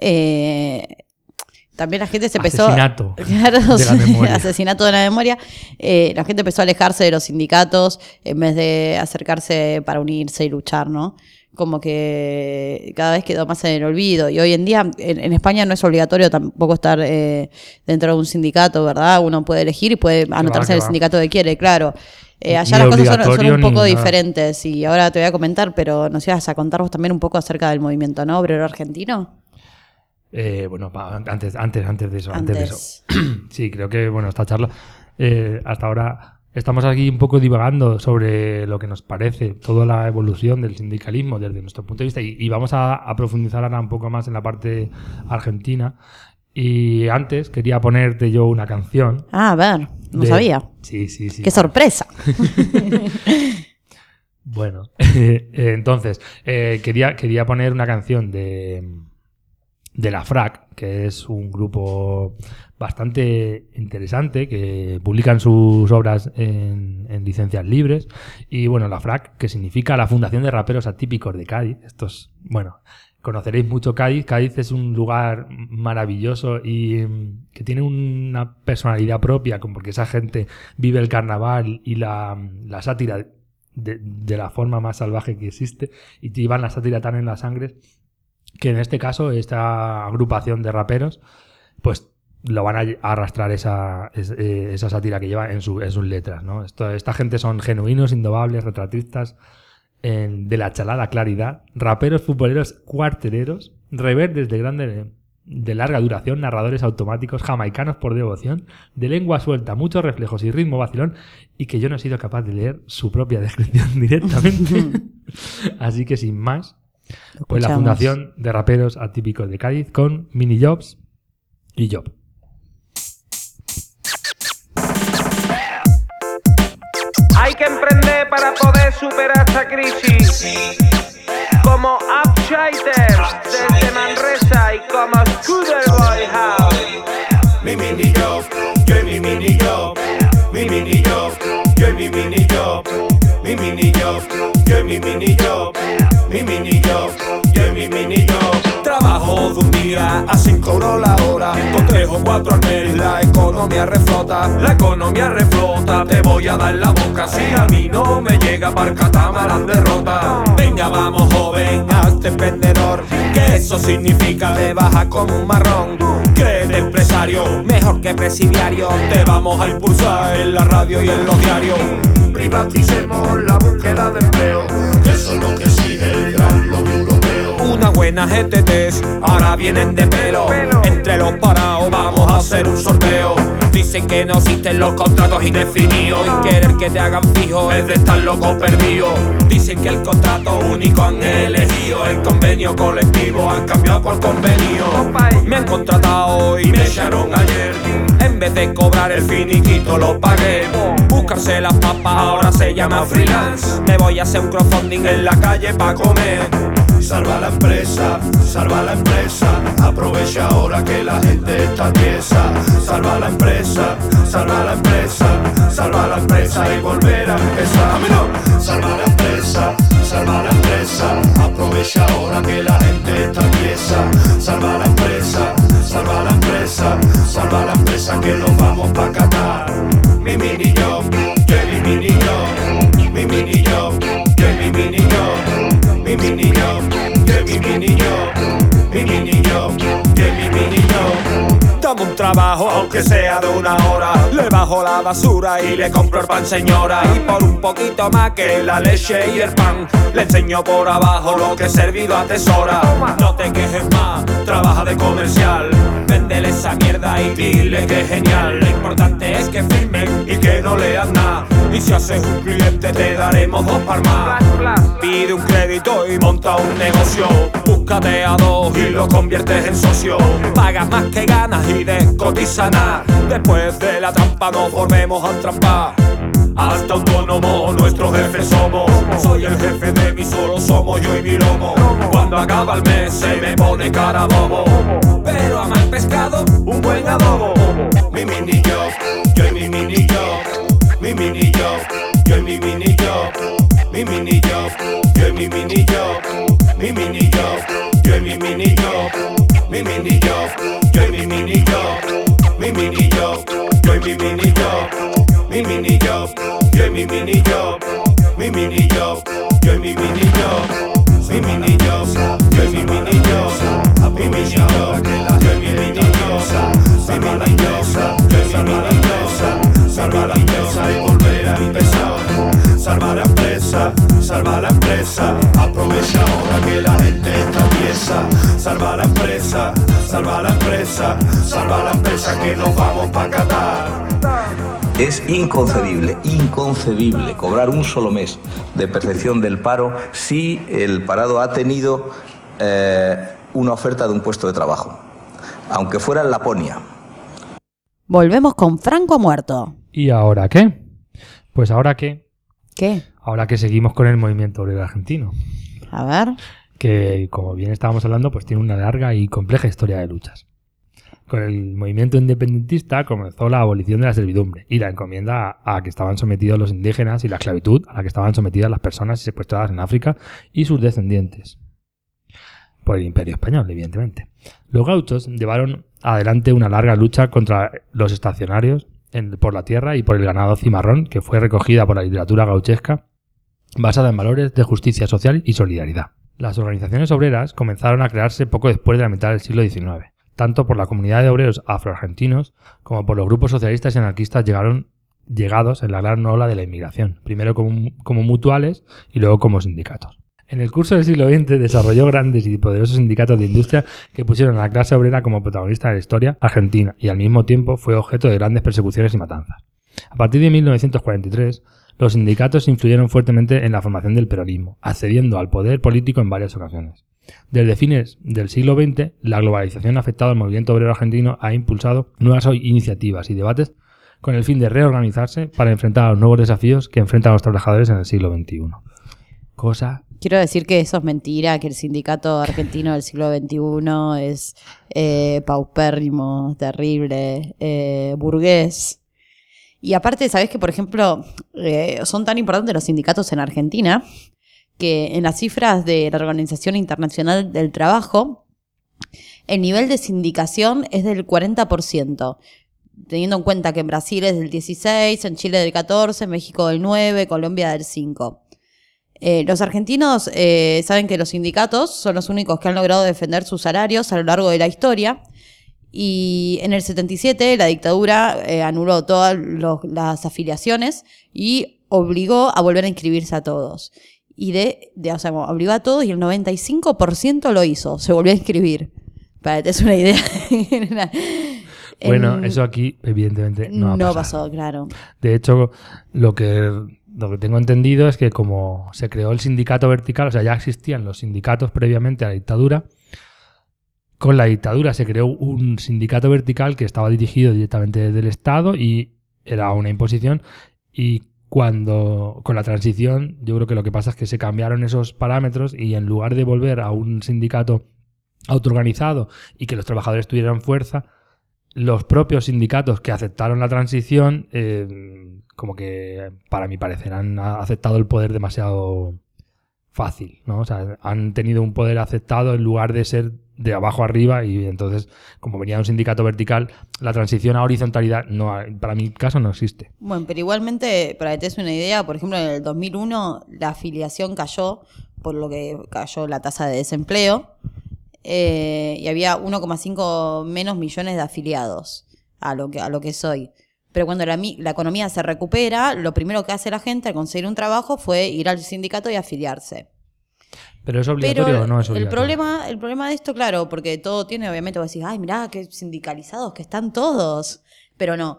también la gente se empezó... Asesinato de la memoria. Asesinato de la memoria. La gente empezó a alejarse de los sindicatos en vez de acercarse para unirse y luchar, ¿no? como que cada vez quedó más en el olvido. Y hoy en día en España no es obligatorio tampoco estar dentro de un sindicato, ¿verdad? Uno puede elegir y puede anotarse en el sindicato que quiere, claro. Allá las cosas son un poco diferentes y ahora te voy a comentar, pero nos ibas a contar vos también un poco acerca del movimiento, ¿no? Obrero argentino. Bueno, antes de eso. Sí, creo que, bueno, esta charla, hasta ahora estamos aquí un poco divagando sobre lo que nos parece toda la evolución del sindicalismo desde nuestro punto de vista y vamos a profundizar ahora un poco más en la parte argentina. Y antes quería ponerte yo una canción. Ah, a ver, no sabía. Sí. ¡Qué sorpresa! Bueno, entonces, quería poner una canción de La FRAC, que es un grupo bastante interesante, que publican sus obras en licencias libres. Y bueno, La FRAC, que significa la Fundación de Raperos Atípicos de Cádiz. Estos, bueno, conoceréis mucho Cádiz. Cádiz es un lugar maravilloso y que tiene una personalidad propia, porque esa gente vive el carnaval y la sátira de la forma más salvaje que existe, y llevan la sátira tan en la sangre que en este caso esta agrupación de raperos pues lo van a arrastrar esa sátira que lleva en sus letras, ¿no? Esta gente son genuinos, indomables, retratistas de la chalada claridad, raperos, futboleros, cuarteleros, reverdes de larga duración, narradores automáticos, jamaicanos por devoción, de lengua suelta, muchos reflejos y ritmo vacilón, y que yo no he sido capaz de leer su propia descripción directamente. Así que sin más, pues la Fundación de Raperos Atípicos de Cádiz con Mini Jobs y Job. Hay que emprender para poder superar esta crisis. Como Upshider desde Manresa y como Scooterboy House. Mi mini job, yo y mi mini job. Mi mini job, yo y mi mini job. Mi mini job, yo y mi mini job. Mi mini job, yo y mi mini job. Trabajo de un día a 5 euros la hora. Con 3 o 4 al mes la economía reflota. La economía reflota, te voy a dar la boca. Si a mí no me llega para catamarán derrota. Venga vamos joven, hazte emprendedor, que eso significa te baja como un marrón. Créete empresario, mejor que presidiario. Te vamos a impulsar en la radio y en los diarios. Privaticemos la búsqueda de empleo, eso es lo que exige el gran lobby europeo. Una buena GTTs, ahora vienen de pelo. Entre los parados vamos a hacer un sorteo. Dicen que no existen los contratos indefinidos y querer que te hagan fijo es de estar loco perdido. Dicen que el contrato único han elegido, el convenio colectivo han cambiado por convenio. Me han contratado y me echaron ayer. En vez de cobrar el finiquito lo pagué. Buscarse las papas ahora se llama freelance. Me voy a hacer un crowdfunding en la calle pa' comer. Salva la empresa, aprovecha ahora que la gente está tiesa. Salva la empresa, y volver a empezar. Salva la empresa, aprovecha ahora que la gente está tiesa. Salva la empresa, que nos vamos pa' Qatar. Mi mini job, yo y mi mini job. Mi mini job, yo y mi mini job. Mi mini job, yo y mi mini job. Mi mini job, yo y mi mini job. Dame un trabajo, aunque sea de 1 hora. Le bajo la basura y le compro el pan, señora. Y por un poquito más que la leche y el pan, le enseño por abajo lo que servido atesora. No te quejes más, trabaja de comercial. Véndele esa mierda y dile que es genial. Lo importante es que firmen y que no lean nada. Y si haces un cliente te daremos 2 par más. Pide un crédito y monta un negocio. Búscate a 2 y lo conviertes en socio. Pagas más que ganas y descotiza nada. Después de la trampa nos volvemos a trampar. Hasta autónomo, nuestro jefe somos. Soy el jefe de mí, solo somos yo y mi lomo. Cuando acaba el mes se me pone cara bobo, pero a mal pescado, un buen adobo. Mi mini job, yo y mi mini job. Mi mini job, yo y mi mini job. Mi mini job, yo y mi mini job. Mi mini job, yo y mi mini job. Mi mini job, yo y mi mini job. Mi mini job, yo y mi mini job. Mi mini job, yo y mi mini job. Mi mini job, yo y mi mini job. mi mini yo, yo y mi mini yo, mi mini yo, yo y mi mini yo, salva la empresa, yo y mi mini yo, salva la empresa y volver a empezar, salva la empresa, aprovecha ahora que la gente está tiesa, salva la empresa, salva la empresa, salva la empresa que nos vamos pa' Qatar. Es inconcebible cobrar un solo mes de percepción del paro si el parado ha tenido una oferta de un puesto de trabajo, aunque fuera en Laponia. Volvemos con Franco muerto. ¿Y ahora qué? Pues ahora qué. ¿Qué? Ahora que seguimos con el movimiento obrero argentino. A ver. Que, como bien estábamos hablando, pues tiene una larga y compleja historia de luchas. Con el movimiento independentista comenzó la abolición de la servidumbre y la encomienda a que estaban sometidos los indígenas y la esclavitud a la que estaban sometidas las personas secuestradas en África y sus descendientes. Por el Imperio Español, evidentemente. Los gauchos llevaron adelante una larga lucha contra los estacionarios por la tierra y por el ganado cimarrón, que fue recogida por la literatura gauchesca basada en valores de justicia social y solidaridad. Las organizaciones obreras comenzaron a crearse poco después de la mitad del siglo XIX. Tanto por la comunidad de obreros afroargentinos como por los grupos socialistas y anarquistas llegados en la gran ola de la inmigración, primero como mutuales y luego como sindicatos. En el curso del siglo XX desarrolló grandes y poderosos sindicatos de industria que pusieron a la clase obrera como protagonista de la historia argentina y al mismo tiempo fue objeto de grandes persecuciones y matanzas. A partir de 1943, los sindicatos influyeron fuertemente en la formación del peronismo, accediendo al poder político en varias ocasiones. Desde fines del siglo XX, la globalización afectada al movimiento obrero argentino ha impulsado nuevas iniciativas y debates con el fin de reorganizarse para enfrentar a los nuevos desafíos que enfrentan los trabajadores en el siglo XXI. Quiero decir que eso es mentira, que el sindicato argentino del siglo XXI es paupérrimo, terrible, burgués. Y aparte, ¿sabés que, por ejemplo, son tan importantes los sindicatos en Argentina que en las cifras de la Organización Internacional del Trabajo, el nivel de sindicación es del 40%, teniendo en cuenta que en Brasil es del 16%, en Chile del 14%, en México del 9%, Colombia del 5%. Los argentinos saben que los sindicatos son los únicos que han logrado defender sus salarios a lo largo de la historia, y en el 77 la dictadura anuló todas las afiliaciones y obligó a volver a inscribirse a todos. Y o sea, obligó a todos y el 95% lo hizo, se volvió a inscribir. Para que te des una idea. Bueno, eso aquí evidentemente no pasó, claro. De hecho, lo que tengo entendido es que como se creó el sindicato vertical, o sea, ya existían los sindicatos previamente a la dictadura, con la dictadura se creó un sindicato vertical que estaba dirigido directamente desde el Estado y era una imposición, y con la transición, yo creo que lo que pasa es que se cambiaron esos parámetros y en lugar de volver a un sindicato autoorganizado y que los trabajadores tuvieran fuerza, los propios sindicatos que aceptaron la transición, como que, para mi parecer, han aceptado el poder demasiado fácil, ¿no? O sea, han tenido un poder aceptado en lugar de ser de abajo arriba, y entonces, como venía un sindicato vertical, la transición a horizontalidad, para mi caso, no existe. Bueno, pero igualmente, para que te des una idea, por ejemplo, en el 2001 la afiliación cayó, por lo que cayó la tasa de desempleo, y había 1,5 menos millones de afiliados a lo que es hoy. Pero cuando la economía se recupera, lo primero que hace la gente al conseguir un trabajo fue ir al sindicato y afiliarse. ¿Pero es obligatorio o no es obligatorio? El problema de esto, claro, porque todo tiene, obviamente, vos decís, ay, mirá, qué sindicalizados que están todos. Pero no.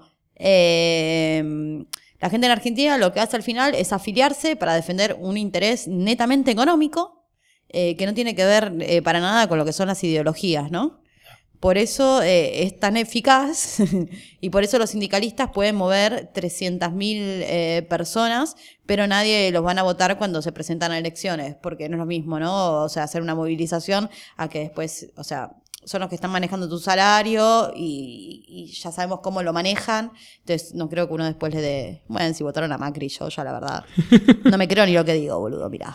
La gente en Argentina lo que hace al final es afiliarse para defender un interés netamente económico, que no tiene que ver para nada con lo que son las ideologías, ¿no? Por eso es tan eficaz y por eso los sindicalistas pueden mover 300.000 personas, pero nadie los van a votar cuando se presentan a elecciones, porque no es lo mismo, ¿no? O sea, hacer una movilización a que después, o sea, son los que están manejando tu salario y ya sabemos cómo lo manejan. Entonces no creo que uno después le dé... Bueno, si votaron a Macri, yo ya la verdad no me creo ni lo que digo, boludo, mirá.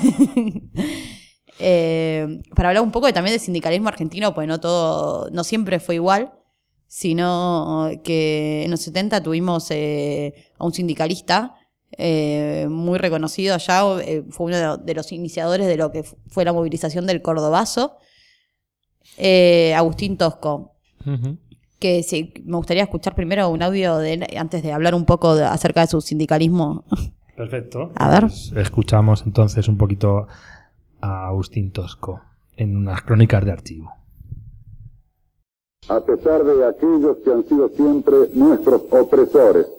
Para hablar un poco también del sindicalismo argentino, pues no siempre fue igual, sino que en los 70 tuvimos a un sindicalista muy reconocido allá, fue uno de los iniciadores de lo que fue la movilización del Cordobazo, Agustín Tosco. Uh-huh. Que sí, me gustaría escuchar primero un audio de él antes de hablar un poco acerca de su sindicalismo. Perfecto. A ver. Pues escuchamos entonces un poquito a Agustín Tosco en unas crónicas de archivo. A pesar de aquellos que han sido siempre nuestros opresores,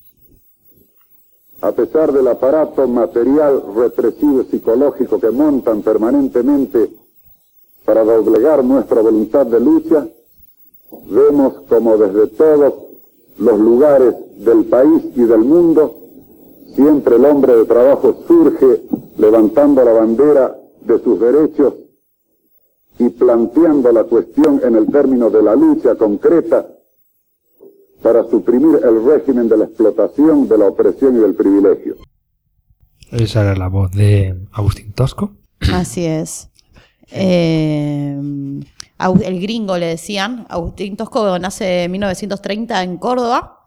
a pesar del aparato material, represivo y psicológico que montan permanentemente para doblegar nuestra voluntad de lucha, vemos como desde todos los lugares del país y del mundo, siempre el hombre de trabajo surge levantando la bandera de sus derechos y planteando la cuestión en el término de la lucha concreta para suprimir el régimen de la explotación, de la opresión y del privilegio. Esa era la voz de Agustín Tosco. Así es. El gringo le decían. Agustín Tosco nace en 1930 en Córdoba.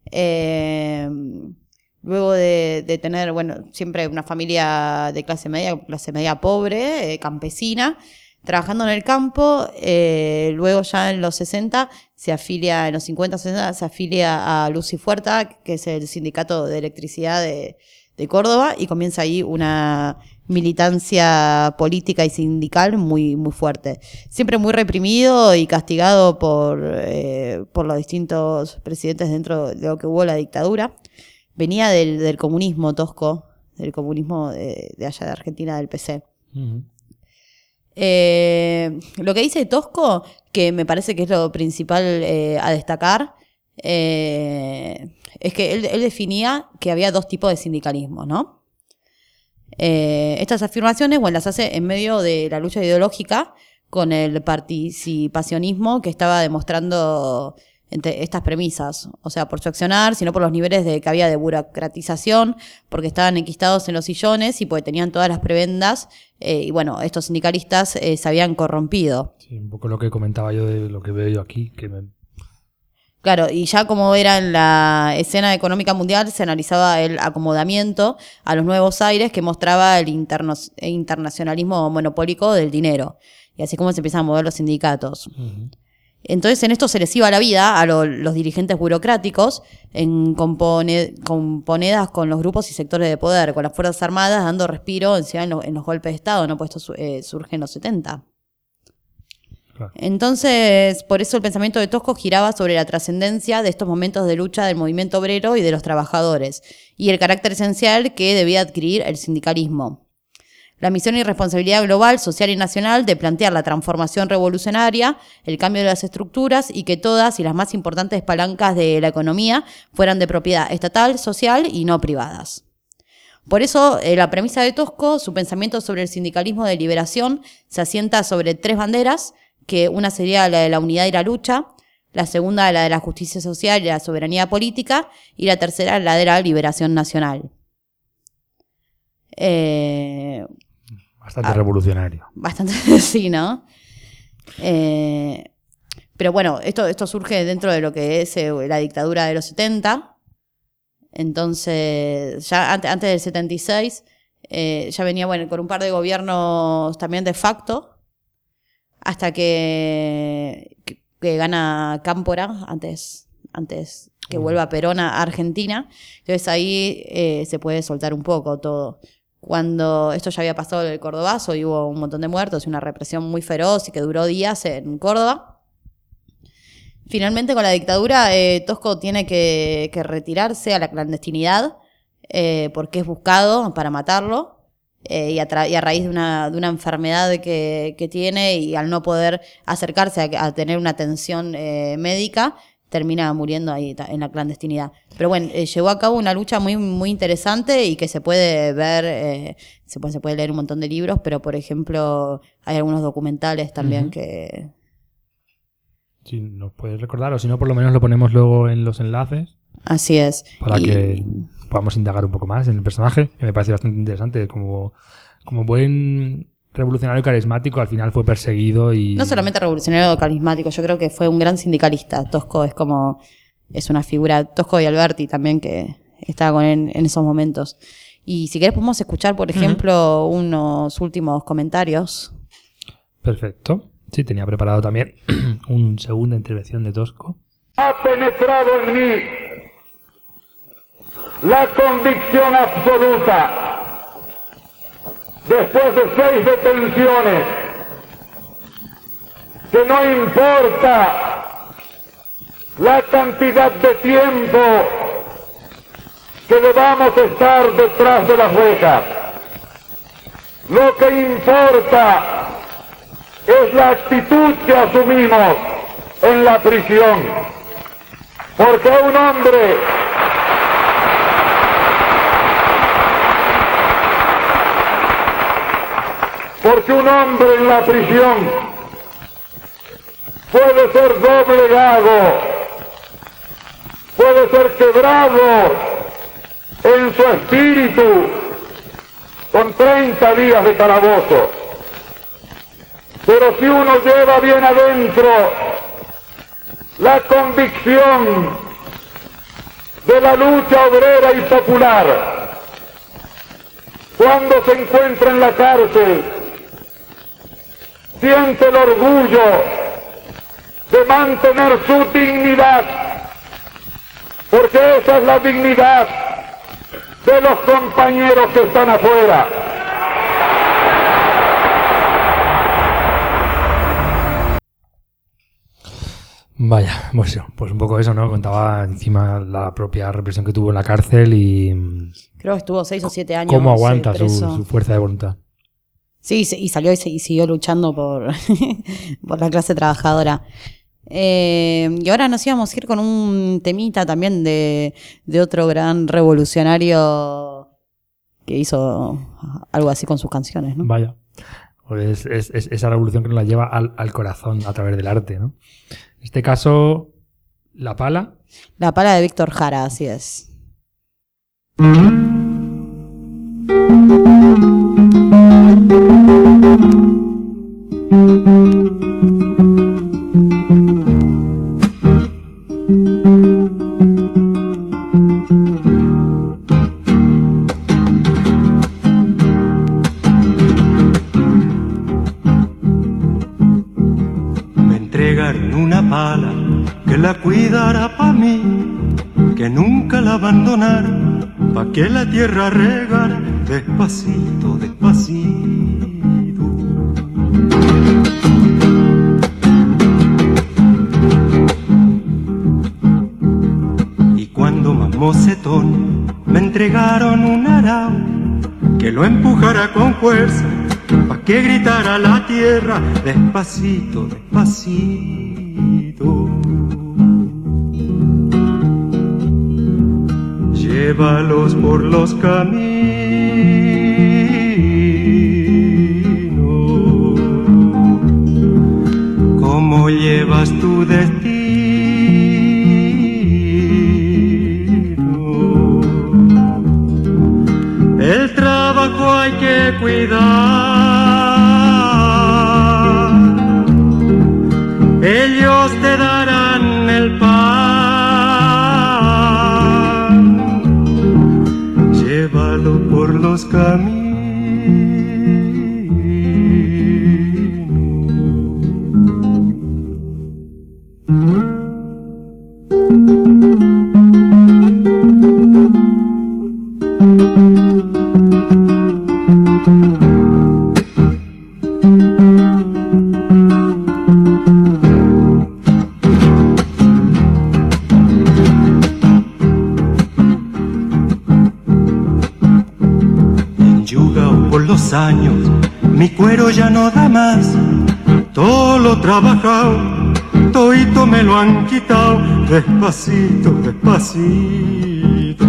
Luego de tener, siempre una familia de clase media pobre, campesina, trabajando en el campo. Luego ya en los 60 en los 50-60 se afilia a Luz y Fuerza, que es el sindicato de electricidad de Córdoba, y comienza ahí una militancia política y sindical muy, muy fuerte. Siempre muy reprimido y castigado por los distintos presidentes dentro de lo que hubo la dictadura. Venía del comunismo Tosco, del comunismo de allá de Argentina, del PC. Uh-huh. Lo que dice Tosco, que me parece que es lo principal a destacar, es que él definía que había dos tipos de sindicalismo, ¿no? Estas afirmaciones, las hace en medio de la lucha ideológica con el participacionismo que estaba demostrando entre estas premisas, o sea, por su accionar, sino por los niveles que había de burocratización, porque estaban enquistados en los sillones y porque tenían todas las prebendas, y estos sindicalistas se habían corrompido. Sí, un poco lo que comentaba yo de lo que veo yo aquí, Claro, y ya como era en la escena económica mundial, se analizaba el acomodamiento a los nuevos aires que mostraba el internacionalismo monopólico del dinero, y así como se empiezan a mover los sindicatos. Uh-huh. Entonces en esto se les iba la vida a los dirigentes burocráticos en componedas con los grupos y sectores de poder, con las Fuerzas Armadas dando respiro encima en los golpes de Estado, ¿no? Pues esto surge en los 70. Claro. Entonces, por eso el pensamiento de Tosco giraba sobre la trascendencia de estos momentos de lucha del movimiento obrero y de los trabajadores, y el carácter esencial que debía adquirir el sindicalismo. La misión y responsabilidad global, social y nacional de plantear la transformación revolucionaria, el cambio de las estructuras y que todas y las más importantes palancas de la economía fueran de propiedad estatal, social y no privadas. Por eso, la premisa de Tosco, su pensamiento sobre el sindicalismo de liberación, se asienta sobre tres banderas, que una sería la de la unidad y la lucha, la segunda la de la justicia social y la soberanía política, y la tercera la de la liberación nacional. Bastante revolucionario. Bastante, sí, ¿no? Pero esto surge dentro de lo que es la dictadura de los 70. Entonces, ya antes del 76, ya venía con un par de gobiernos también de facto, hasta que gana Cámpora, antes que vuelva Perón a Argentina. Entonces ahí se puede soltar un poco todo. Cuando esto ya había pasado el Cordobazo y hubo un montón de muertos y una represión muy feroz y que duró días en Córdoba. Finalmente, con la dictadura, Tosco tiene que retirarse a la clandestinidad porque es buscado para matarlo. Y a raíz de una enfermedad que tiene, y al no poder acercarse a tener una atención médica, termina muriendo ahí en la clandestinidad. Pero llevó a cabo una lucha muy, muy interesante y que se puede ver, se puede leer un montón de libros, pero por ejemplo hay algunos documentales también uh-huh. que... Si nos puedes recordar, o si no, por lo menos lo ponemos luego en los enlaces. Así es. Para que podamos indagar un poco más en el personaje, que me parece bastante interesante. Como buen revolucionario carismático, al final fue perseguido y... No solamente revolucionario carismático, yo creo que fue un gran sindicalista. Tosco es una figura, Tosco y Alberti también, que estaba con él en esos momentos. Y si querés podemos escuchar, por ejemplo, unos últimos comentarios. Perfecto. Sí, tenía preparado también una segunda intervención de Tosco. Ha penetrado en mí la convicción absoluta, después de 6 detenciones, que no importa la cantidad de tiempo que debamos estar detrás de las rejas, lo que importa es la actitud que asumimos en la prisión, porque un hombre en la prisión puede ser doblegado, puede ser quebrado en su espíritu con 30 días de calabozo. Pero si uno lleva bien adentro la convicción de la lucha obrera y popular, cuando se encuentra en la cárcel, siente el orgullo de mantener su dignidad, porque esa es la dignidad de los compañeros que están afuera. Vaya, pues un poco eso, ¿no? Contaba encima la propia represión que tuvo en la cárcel y... Creo que estuvo 6 o 7 años. ¿Cómo aguanta su fuerza de voluntad? Sí, y salió y siguió luchando por, por la clase trabajadora. Y ahora nos íbamos a ir con un temita también de otro gran revolucionario que hizo algo así con sus canciones, ¿no? Vaya. Pues es esa revolución que nos la lleva al corazón a través del arte, ¿no? En este caso, La Pala. La Pala de Víctor Jara, así es. Pala que la cuidara pa' mí, que nunca la abandonara, pa' que la tierra regara despacito, despacito. Y cuando más mocetón me entregaron un arao que lo empujara con fuerza, pa' que gritara la tierra despacito, despacito. Llévalos por los caminos, como llevas tu destino. El trabajo hay que cuidar, ellos te darán el pan, llévalo por los caminos. Años, mi cuero ya no da más, todo lo trabajado, todito me lo han quitado, despacito, despacito.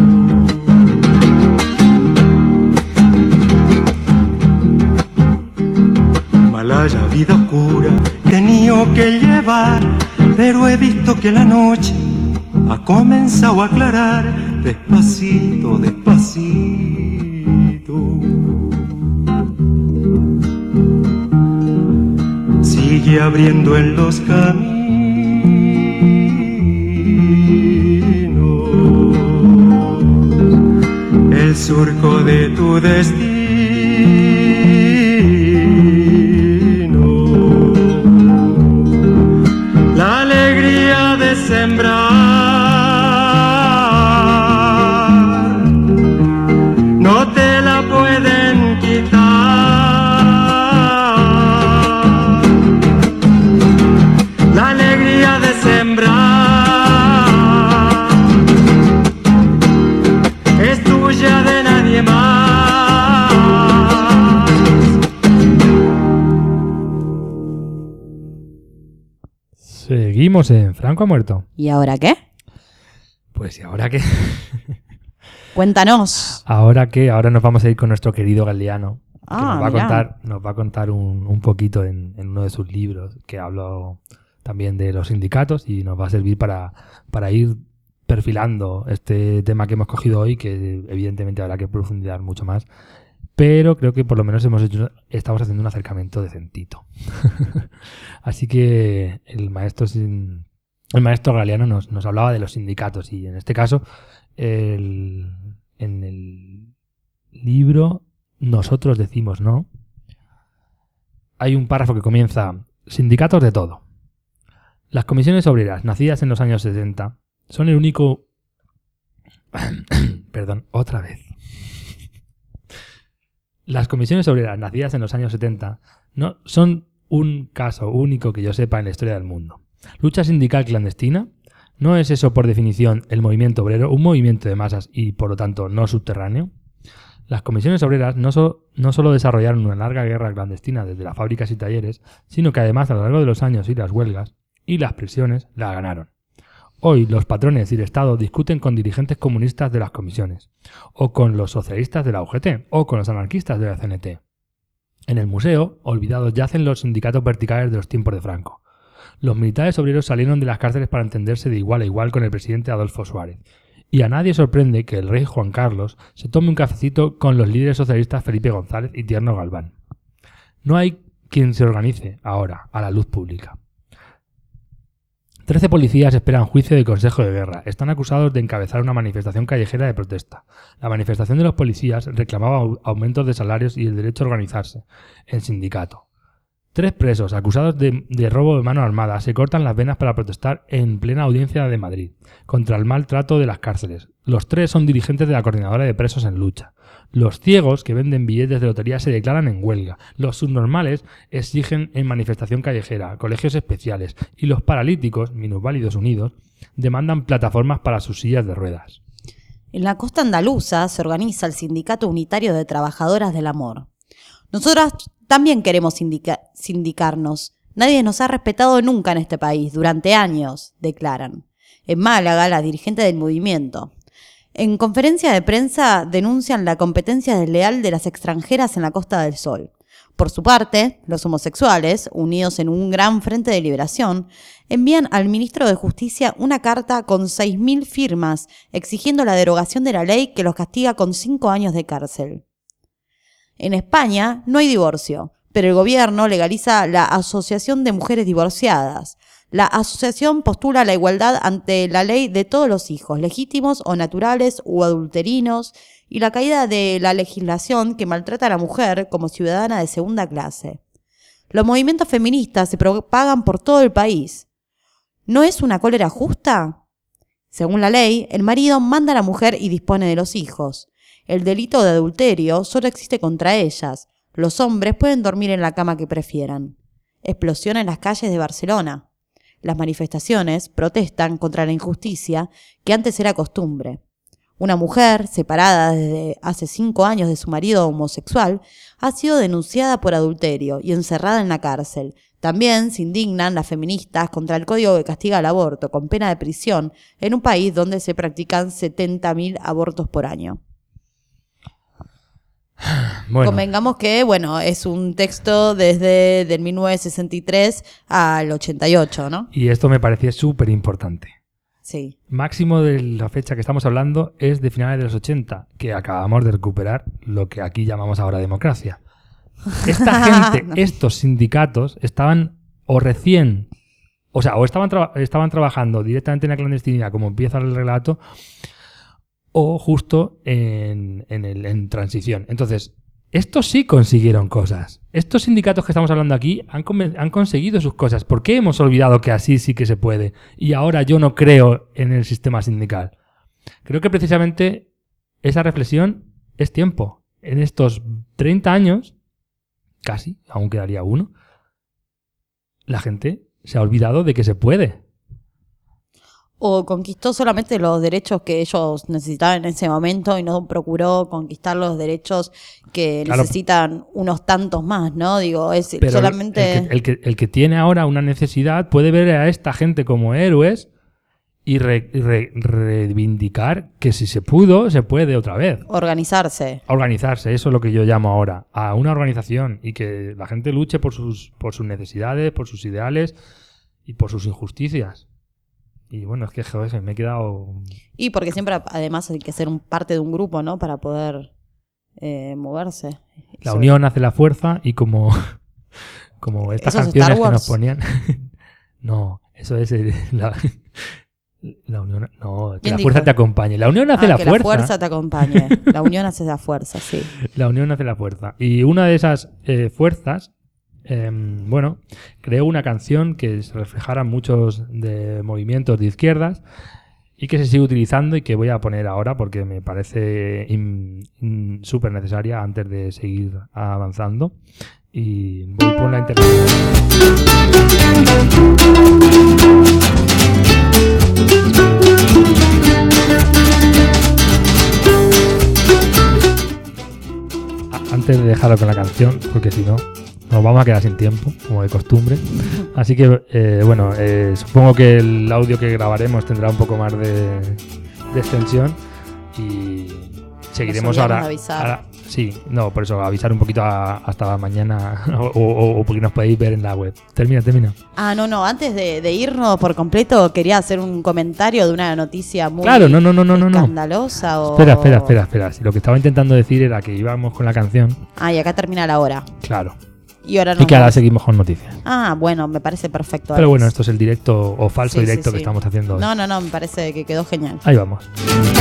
Malaya vida oscura he tenido que llevar, pero he visto que la noche ha comenzado a aclarar, despacito, despacito. Sigue abriendo en los caminos, surco de tu destino. La alegría de sembrar no te la pueden quitar. La alegría de sembrar es tuya, de nadie más. Seguimos en Franco ha muerto. ¿Y ahora qué? Pues ¿y ahora qué? Cuéntanos. ¿Ahora qué? Ahora nos vamos a ir con nuestro querido Galeano. Que nos va mirá. a contar un poquito en uno de sus libros, que habló también de los sindicatos, y nos va a servir para ir perfilando este tema que hemos cogido hoy, que evidentemente habrá que profundizar mucho más. Pero creo que por lo menos estamos haciendo un acercamiento decentito. Así que el maestro Galeano nos hablaba de los sindicatos, y en este caso en el libro Nosotros decimos no, hay un párrafo que comienza: sindicatos de todo. Las comisiones obreras, nacidas en los años 70, son el único... Perdón, otra vez. Las comisiones obreras, nacidas en los años 70, no son un caso único que yo sepa en la historia del mundo. Lucha sindical clandestina, ¿no es eso por definición el movimiento obrero, un movimiento de masas y por lo tanto no subterráneo? Las comisiones obreras no solo desarrollaron una larga guerra clandestina desde las fábricas y talleres, sino que además a lo largo de los años y las huelgas y las prisiones la ganaron. Hoy los patrones y el Estado discuten con dirigentes comunistas de las comisiones, o con los socialistas de la UGT, o con los anarquistas de la CNT. En el museo, olvidados yacen los sindicatos verticales de los tiempos de Franco. Los militares obreros salieron de las cárceles para entenderse de igual a igual con el presidente Adolfo Suárez. Y a nadie sorprende que el rey Juan Carlos se tome un cafecito con los líderes socialistas Felipe González y Tierno Galván. No hay quien se organice ahora a la luz pública. 13 policías esperan juicio de Consejo de Guerra. Están acusados de encabezar una manifestación callejera de protesta. La manifestación de los policías reclamaba aumentos de salarios y el derecho a organizarse en sindicato. 3 presos acusados de robo de mano armada se cortan las venas para protestar en plena audiencia de Madrid contra el maltrato de las cárceles. Los 3 son dirigentes de la Coordinadora de Presos en Lucha. Los ciegos que venden billetes de lotería se declaran en huelga. Los subnormales exigen en manifestación callejera, colegios especiales, y los paralíticos, minusválidos unidos, demandan plataformas para sus sillas de ruedas. En la costa andaluza se organiza el Sindicato Unitario de Trabajadoras del Amor. Nosotras también queremos sindicarnos. Nadie nos ha respetado nunca en este país, durante años, declaran. En Málaga, las dirigentes del movimiento. En conferencia de prensa denuncian la competencia desleal de las extranjeras en la Costa del Sol. Por su parte, los homosexuales, unidos en un gran frente de liberación, envían al ministro de Justicia una carta con 6.000 firmas exigiendo la derogación de la ley que los castiga con 5 años de cárcel. En España no hay divorcio, pero el gobierno legaliza la Asociación de Mujeres Divorciadas. La asociación postula la igualdad ante la ley de todos los hijos, legítimos o naturales o adulterinos, y la caída de la legislación que maltrata a la mujer como ciudadana de segunda clase. Los movimientos feministas se propagan por todo el país. ¿No es una cólera justa? Según la ley, el marido manda a la mujer y dispone de los hijos. El delito de adulterio solo existe contra ellas. Los hombres pueden dormir en la cama que prefieran. Explosión en las calles de Barcelona. Las manifestaciones protestan contra la injusticia que antes era costumbre. Una mujer, separada desde hace 5 años de su marido homosexual, ha sido denunciada por adulterio y encerrada en la cárcel. También se indignan las feministas contra el código que castiga el aborto con pena de prisión en un país donde se practican 70.000 abortos por año. Bueno. Convengamos que, es un texto desde del 1963 al 88, ¿no? Y esto me parecía súper importante. Sí. Máximo de la fecha que estamos hablando es de finales de los 80, que acabamos de recuperar lo que aquí llamamos ahora democracia. Esta gente, no. Estos sindicatos estaban estaban trabajando directamente en la clandestinidad, como empieza el relato, o justo en transición. Entonces, estos sí consiguieron cosas. Estos sindicatos que estamos hablando aquí han conseguido sus cosas. ¿Por qué hemos olvidado que así sí que se puede? Y ahora yo no creo en el sistema sindical. Creo que precisamente esa reflexión es tiempo. En estos 30 años, casi, aún quedaría uno, la gente se ha olvidado de que se puede. O conquistó solamente los derechos que ellos necesitaban en ese momento y no procuró conquistar los derechos que necesitan unos tantos más, ¿no? Digo, es pero solamente... el que tiene ahora una necesidad puede ver a esta gente como héroes y reivindicar que si se pudo, se puede otra vez. Organizarse, eso es lo que yo llamo ahora, a una organización, y que la gente luche por sus necesidades, por sus ideales y por sus injusticias. Y bueno, es que joder, me he quedado... Y porque siempre, además, hay que ser parte de un grupo, ¿no? Para poder moverse. La unión hace la fuerza, y como estas canciones que nos ponían... No, eso es la unión... No, que la fuerza te acompañe. La unión hace la fuerza. Que la fuerza te acompañe. La unión hace la fuerza, sí. La unión hace la fuerza. Y una de esas fuerzas... creó una canción que se reflejara en muchos de movimientos de izquierdas y que se sigue utilizando y que voy a poner ahora porque me parece súper necesaria antes de seguir avanzando. Y voy por la antes de dejarlo con la canción, porque si no nos vamos a quedar sin tiempo, como de costumbre. Así que, supongo que el audio que grabaremos tendrá un poco más de extensión y seguiremos ahora. Sí, no, por eso avisar un poquito hasta mañana o porque nos podéis ver en la web. Termina. Ah, no, antes de irnos por completo quería hacer un comentario de una noticia muy escandalosa. No. Espera. Si lo que estaba intentando decir era que íbamos con la canción. Ah, y acá termina la hora. Claro. Y que ahora seguimos con noticias. Ah, bueno, me parece perfecto. Pero bueno, esto es el directo o falso directo que estamos haciendo hoy. No, me parece que quedó genial. Ahí vamos.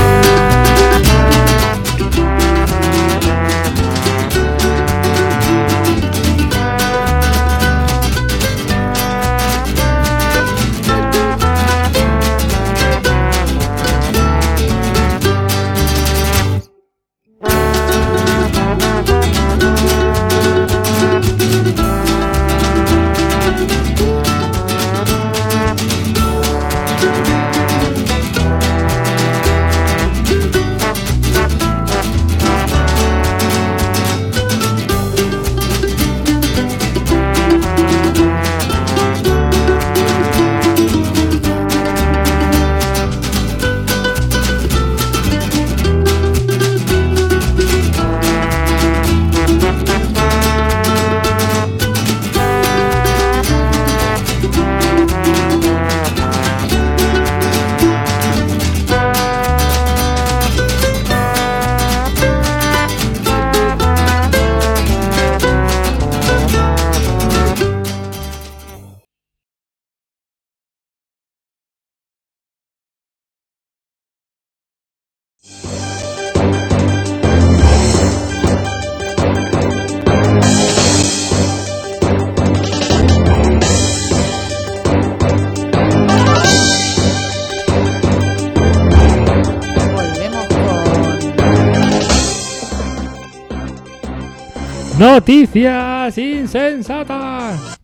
Noticias insensatas.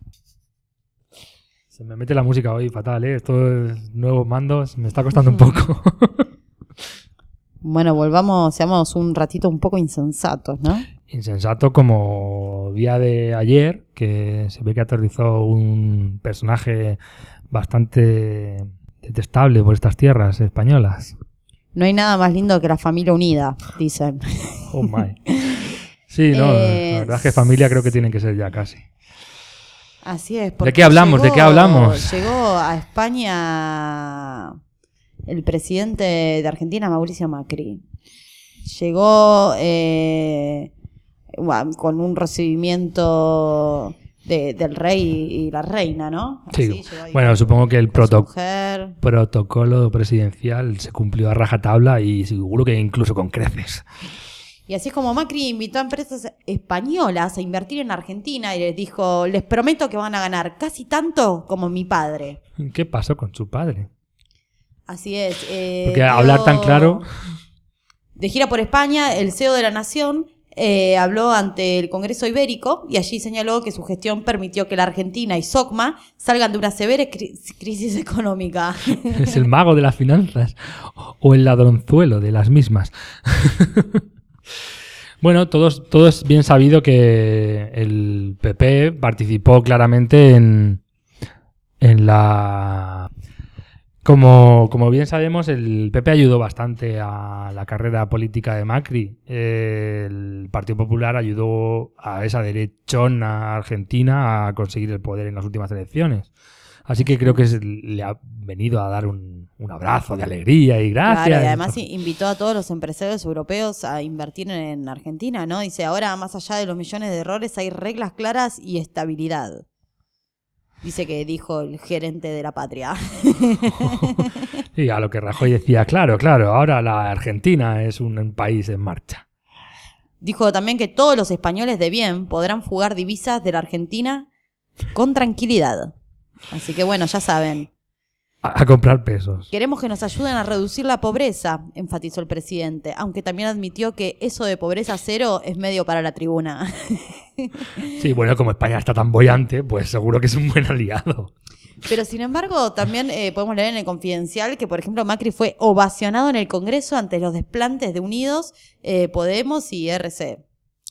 Se me mete la música hoy fatal, ¿eh? Estos nuevos mandos me está costando un poco. Bueno, seamos un ratito un poco insensatos, ¿no? Insensato como día de ayer, que se ve que aterrizó un personaje bastante detestable por estas tierras españolas. No hay nada más lindo que la familia unida, dicen. Oh my. Sí, no, la verdad es que familia creo que tienen que ser ya casi. Así es. ¿De qué hablamos? Llegó a España el presidente de Argentina, Mauricio Macri. Llegó con un recibimiento del rey y la reina, ¿no? Sí. Así, Bueno, supongo que el mujer. protocolo presidencial se cumplió a rajatabla y seguro que incluso con creces. Y así es como Macri invitó a empresas españolas a invertir en Argentina y les dijo, les prometo que van a ganar casi tanto como mi padre. ¿Qué pasó con su padre? Así es. Porque hablar tan claro... De gira por España, el CEO de la Nación habló ante el Congreso Ibérico y allí señaló que su gestión permitió que la Argentina y SOCMA salgan de una severa crisis económica. Es el mago de las finanzas o el ladronzuelo de las mismas. Bueno, todo es bien sabido que el PP participó claramente en la... Como bien sabemos, el PP ayudó bastante a la carrera política de Macri. El Partido Popular ayudó a esa derechona argentina a conseguir el poder en las últimas elecciones. Así que creo que le ha venido a dar un abrazo de alegría y gracias. Claro, y además invitó a todos los empresarios europeos a invertir en Argentina, ¿no? Dice, ahora más allá de los millones de errores hay reglas claras y estabilidad. Dice que dijo el gerente de la patria. Sí, a lo que Rajoy decía, claro, ahora la Argentina es un país en marcha. Dijo también que todos los españoles de bien podrán fugar divisas de la Argentina con tranquilidad. Así que bueno, ya saben. A comprar pesos. Queremos que nos ayuden a reducir la pobreza, enfatizó el presidente, aunque también admitió que eso de pobreza cero es medio para la tribuna. Sí, bueno, como España está tan boyante, pues seguro que es un buen aliado. Pero sin embargo, también podemos leer en el Confidencial que, por ejemplo, Macri fue ovacionado en el Congreso ante los desplantes de Unidos, Podemos y RC.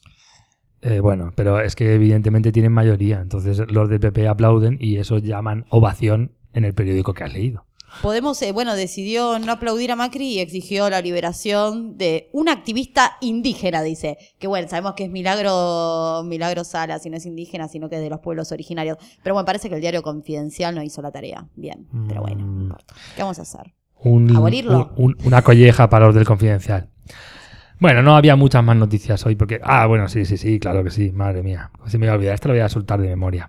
Bueno, pero es que evidentemente tienen mayoría, entonces los del PP aplauden y eso llaman ovación en el periódico que has leído. Podemos, decidió no aplaudir a Macri y exigió la liberación de un activista indígena, dice. Que bueno, sabemos que es Milagro Salas y no es indígena, sino que es de los pueblos originarios. Pero bueno, parece que el diario Confidencial no hizo la tarea. Bien, pero bueno, no importa. ¿Qué vamos a hacer? ¿Abolirlo? Una colleja para los del Confidencial. Bueno, no había muchas más noticias hoy porque... bueno, sí, claro que sí, madre mía. Se me iba a olvidar, esto lo voy a soltar de memoria.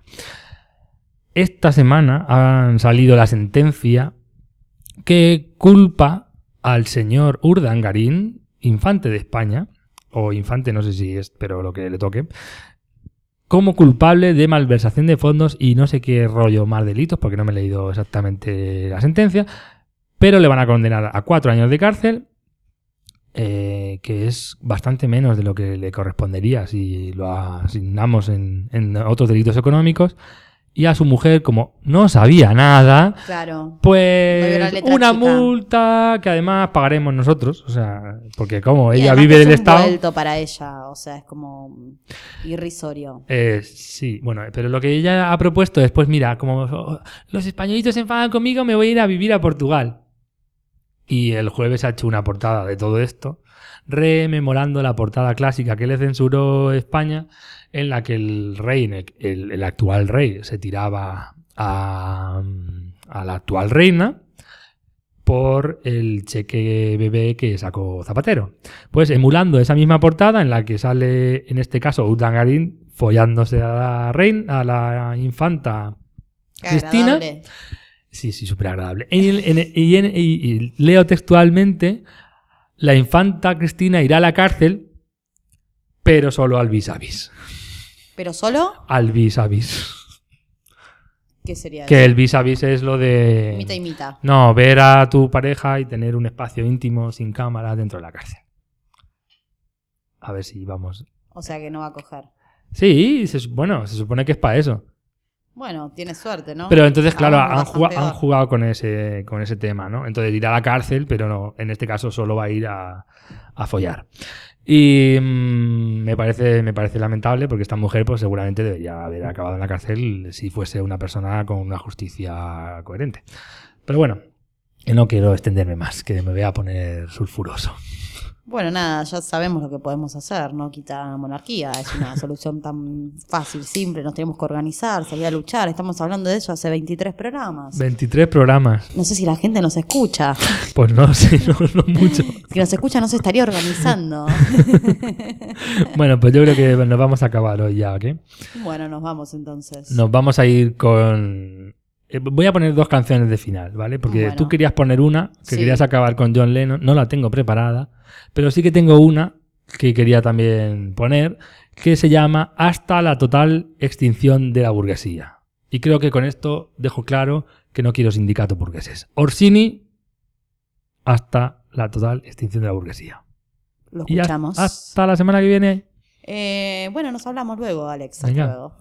Esta semana han salido la sentencia que culpa al señor Urdangarín, infante de España, o infante, no sé si es, pero lo que le toque, como culpable de malversación de fondos y no sé qué rollo más delitos, porque no me he leído exactamente la sentencia, pero le van a condenar a 4 años de cárcel, que es bastante menos de lo que le correspondería si lo asignamos en otros delitos económicos. Y a su mujer, como no sabía nada, claro, pues una multa que además pagaremos nosotros. O sea, porque como ella vive del Estado... Es un vuelto para ella, o sea, es como irrisorio. Sí, bueno, pero lo que ella ha propuesto es, pues mira, como los españolitos se enfadan conmigo, me voy a ir a vivir a Portugal. Y el jueves ha hecho una portada de todo esto, rememorando la portada clásica que le censuró España, en la que el rey, el actual rey, se tiraba a la actual reina por el cheque bebé que sacó Zapatero. Pues emulando esa misma portada en la que sale, en este caso, Urdangarín follándose a la reina, a la infanta Cristina. Agradable. Sí, súper agradable. Y leo textualmente: la infanta Cristina irá a la cárcel, pero solo al vis a vis. ¿Pero solo? Al vis a vis. ¿Qué sería que eso? El vis a vis es lo de... Imita. No, ver a tu pareja y tener un espacio íntimo sin cámara dentro de la cárcel. A ver si vamos... O sea que no va a coger. Sí, se supone que es para eso. Bueno, tienes suerte, ¿no? Pero entonces, claro, han peor. jugado con ese tema, ¿no? Entonces irá a la cárcel, pero no, en este caso solo va a ir a follar. Y me parece lamentable porque esta mujer pues seguramente debería haber acabado en la cárcel si fuese una persona con una justicia coherente. Pero bueno, no quiero extenderme más, que me voy a poner sulfuroso. Bueno, nada, ya sabemos lo que podemos hacer, no quitar la monarquía, es una solución tan fácil, simple, nos tenemos que organizar, salir a luchar, estamos hablando de eso hace 23 programas. 23 programas. No sé si la gente nos escucha. Pues no, sí, no mucho. Si nos escucha no se estaría organizando. Bueno, pues yo creo que nos vamos a acabar hoy ya, ¿ok? Bueno, nos vamos entonces. Nos vamos a ir con... Voy a poner 2 canciones de final, ¿vale? Porque bueno. Tú querías poner una, que sí. Querías acabar con John Lennon, no la tengo preparada, pero sí que tengo una que quería también poner, que se llama Hasta la total extinción de la burguesía. Y creo que con esto dejo claro que no quiero sindicatos burgueses. Orsini, hasta la total extinción de la burguesía. Lo escuchamos. Y hasta la semana que viene. Bueno, nos hablamos luego, Alex. Hasta Venga. luego.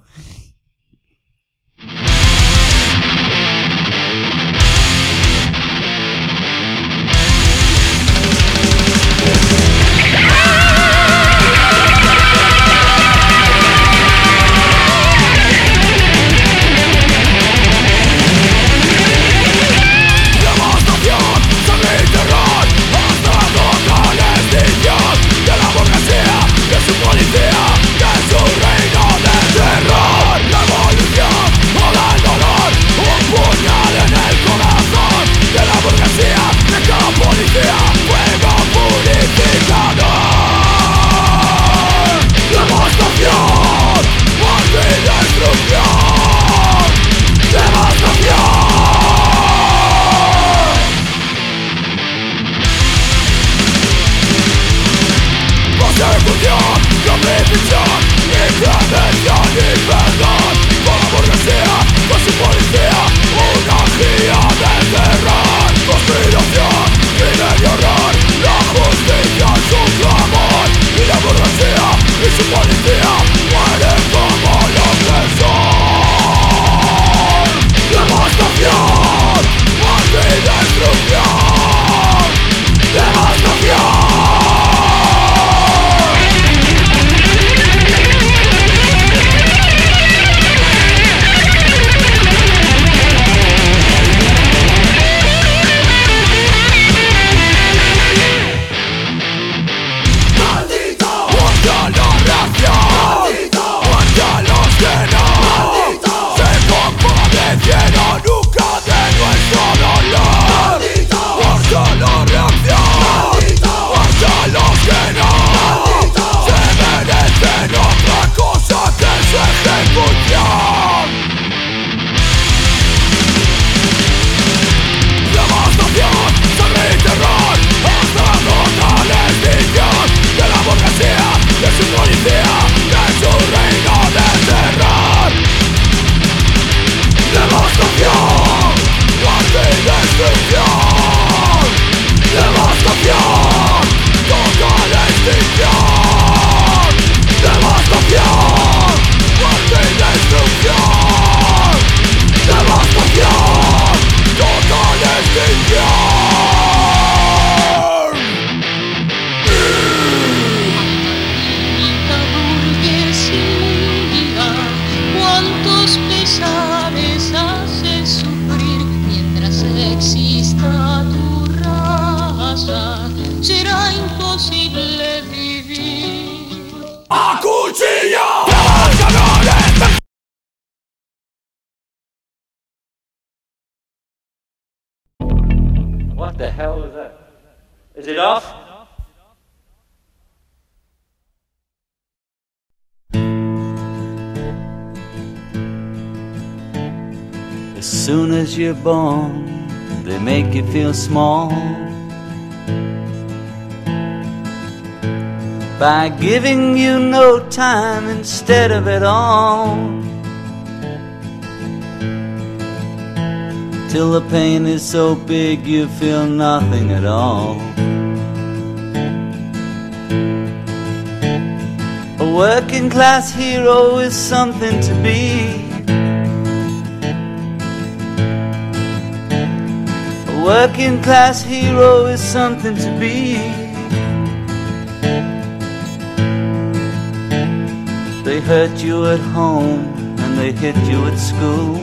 What the hell is that? Is it off? As soon as you're born, they make you feel small by giving you no time instead of it all, till the pain is so big you feel nothing at all. A working class hero is something to be. A working class hero is something to be. They hurt you at home and they hit you at school.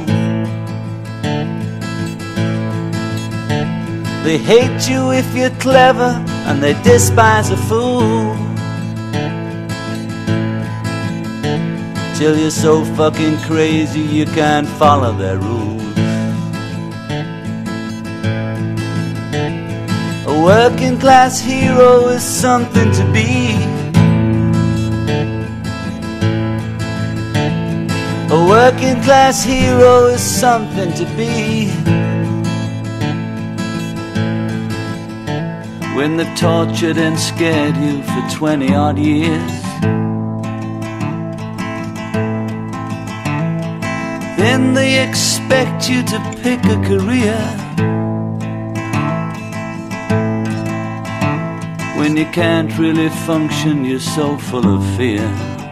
They hate you if you're clever and they despise a fool. Till you're so fucking crazy you can't follow their rules. A working class hero is something to be. A working class hero is something to be. When they've tortured and scared you for 20 odd years, then they expect you to pick a career. When you can't really function, you're so full of fear.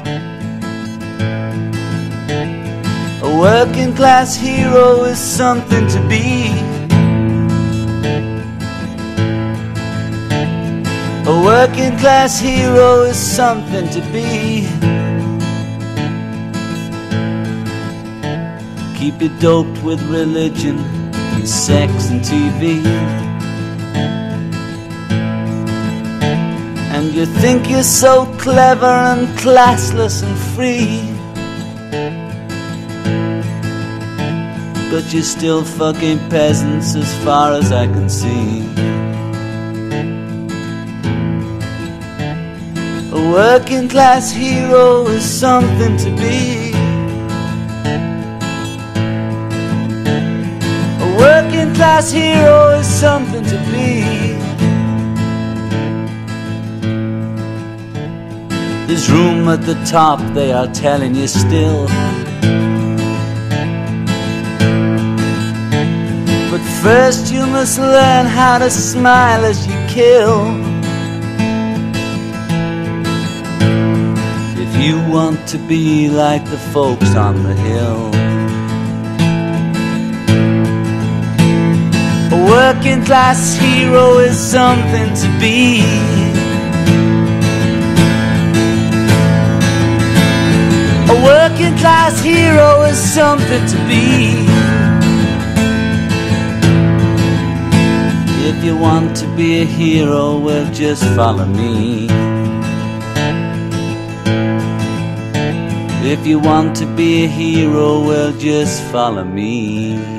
A working class hero is something to be. A working class hero is something to be. Keep you doped with religion and sex and TV, and you think you're so clever and classless and free, but you're still fucking peasants as far as I can see. A working class hero is something to be. A working class hero is something to be. There's room at the top, they are telling you still. But first you must learn how to smile as you kill. If you want to be like the folks on the hill. A working class hero is something to be. A working class hero is something to be. If you want to be a hero, well, just follow me. If you want to be a hero, well, just follow me.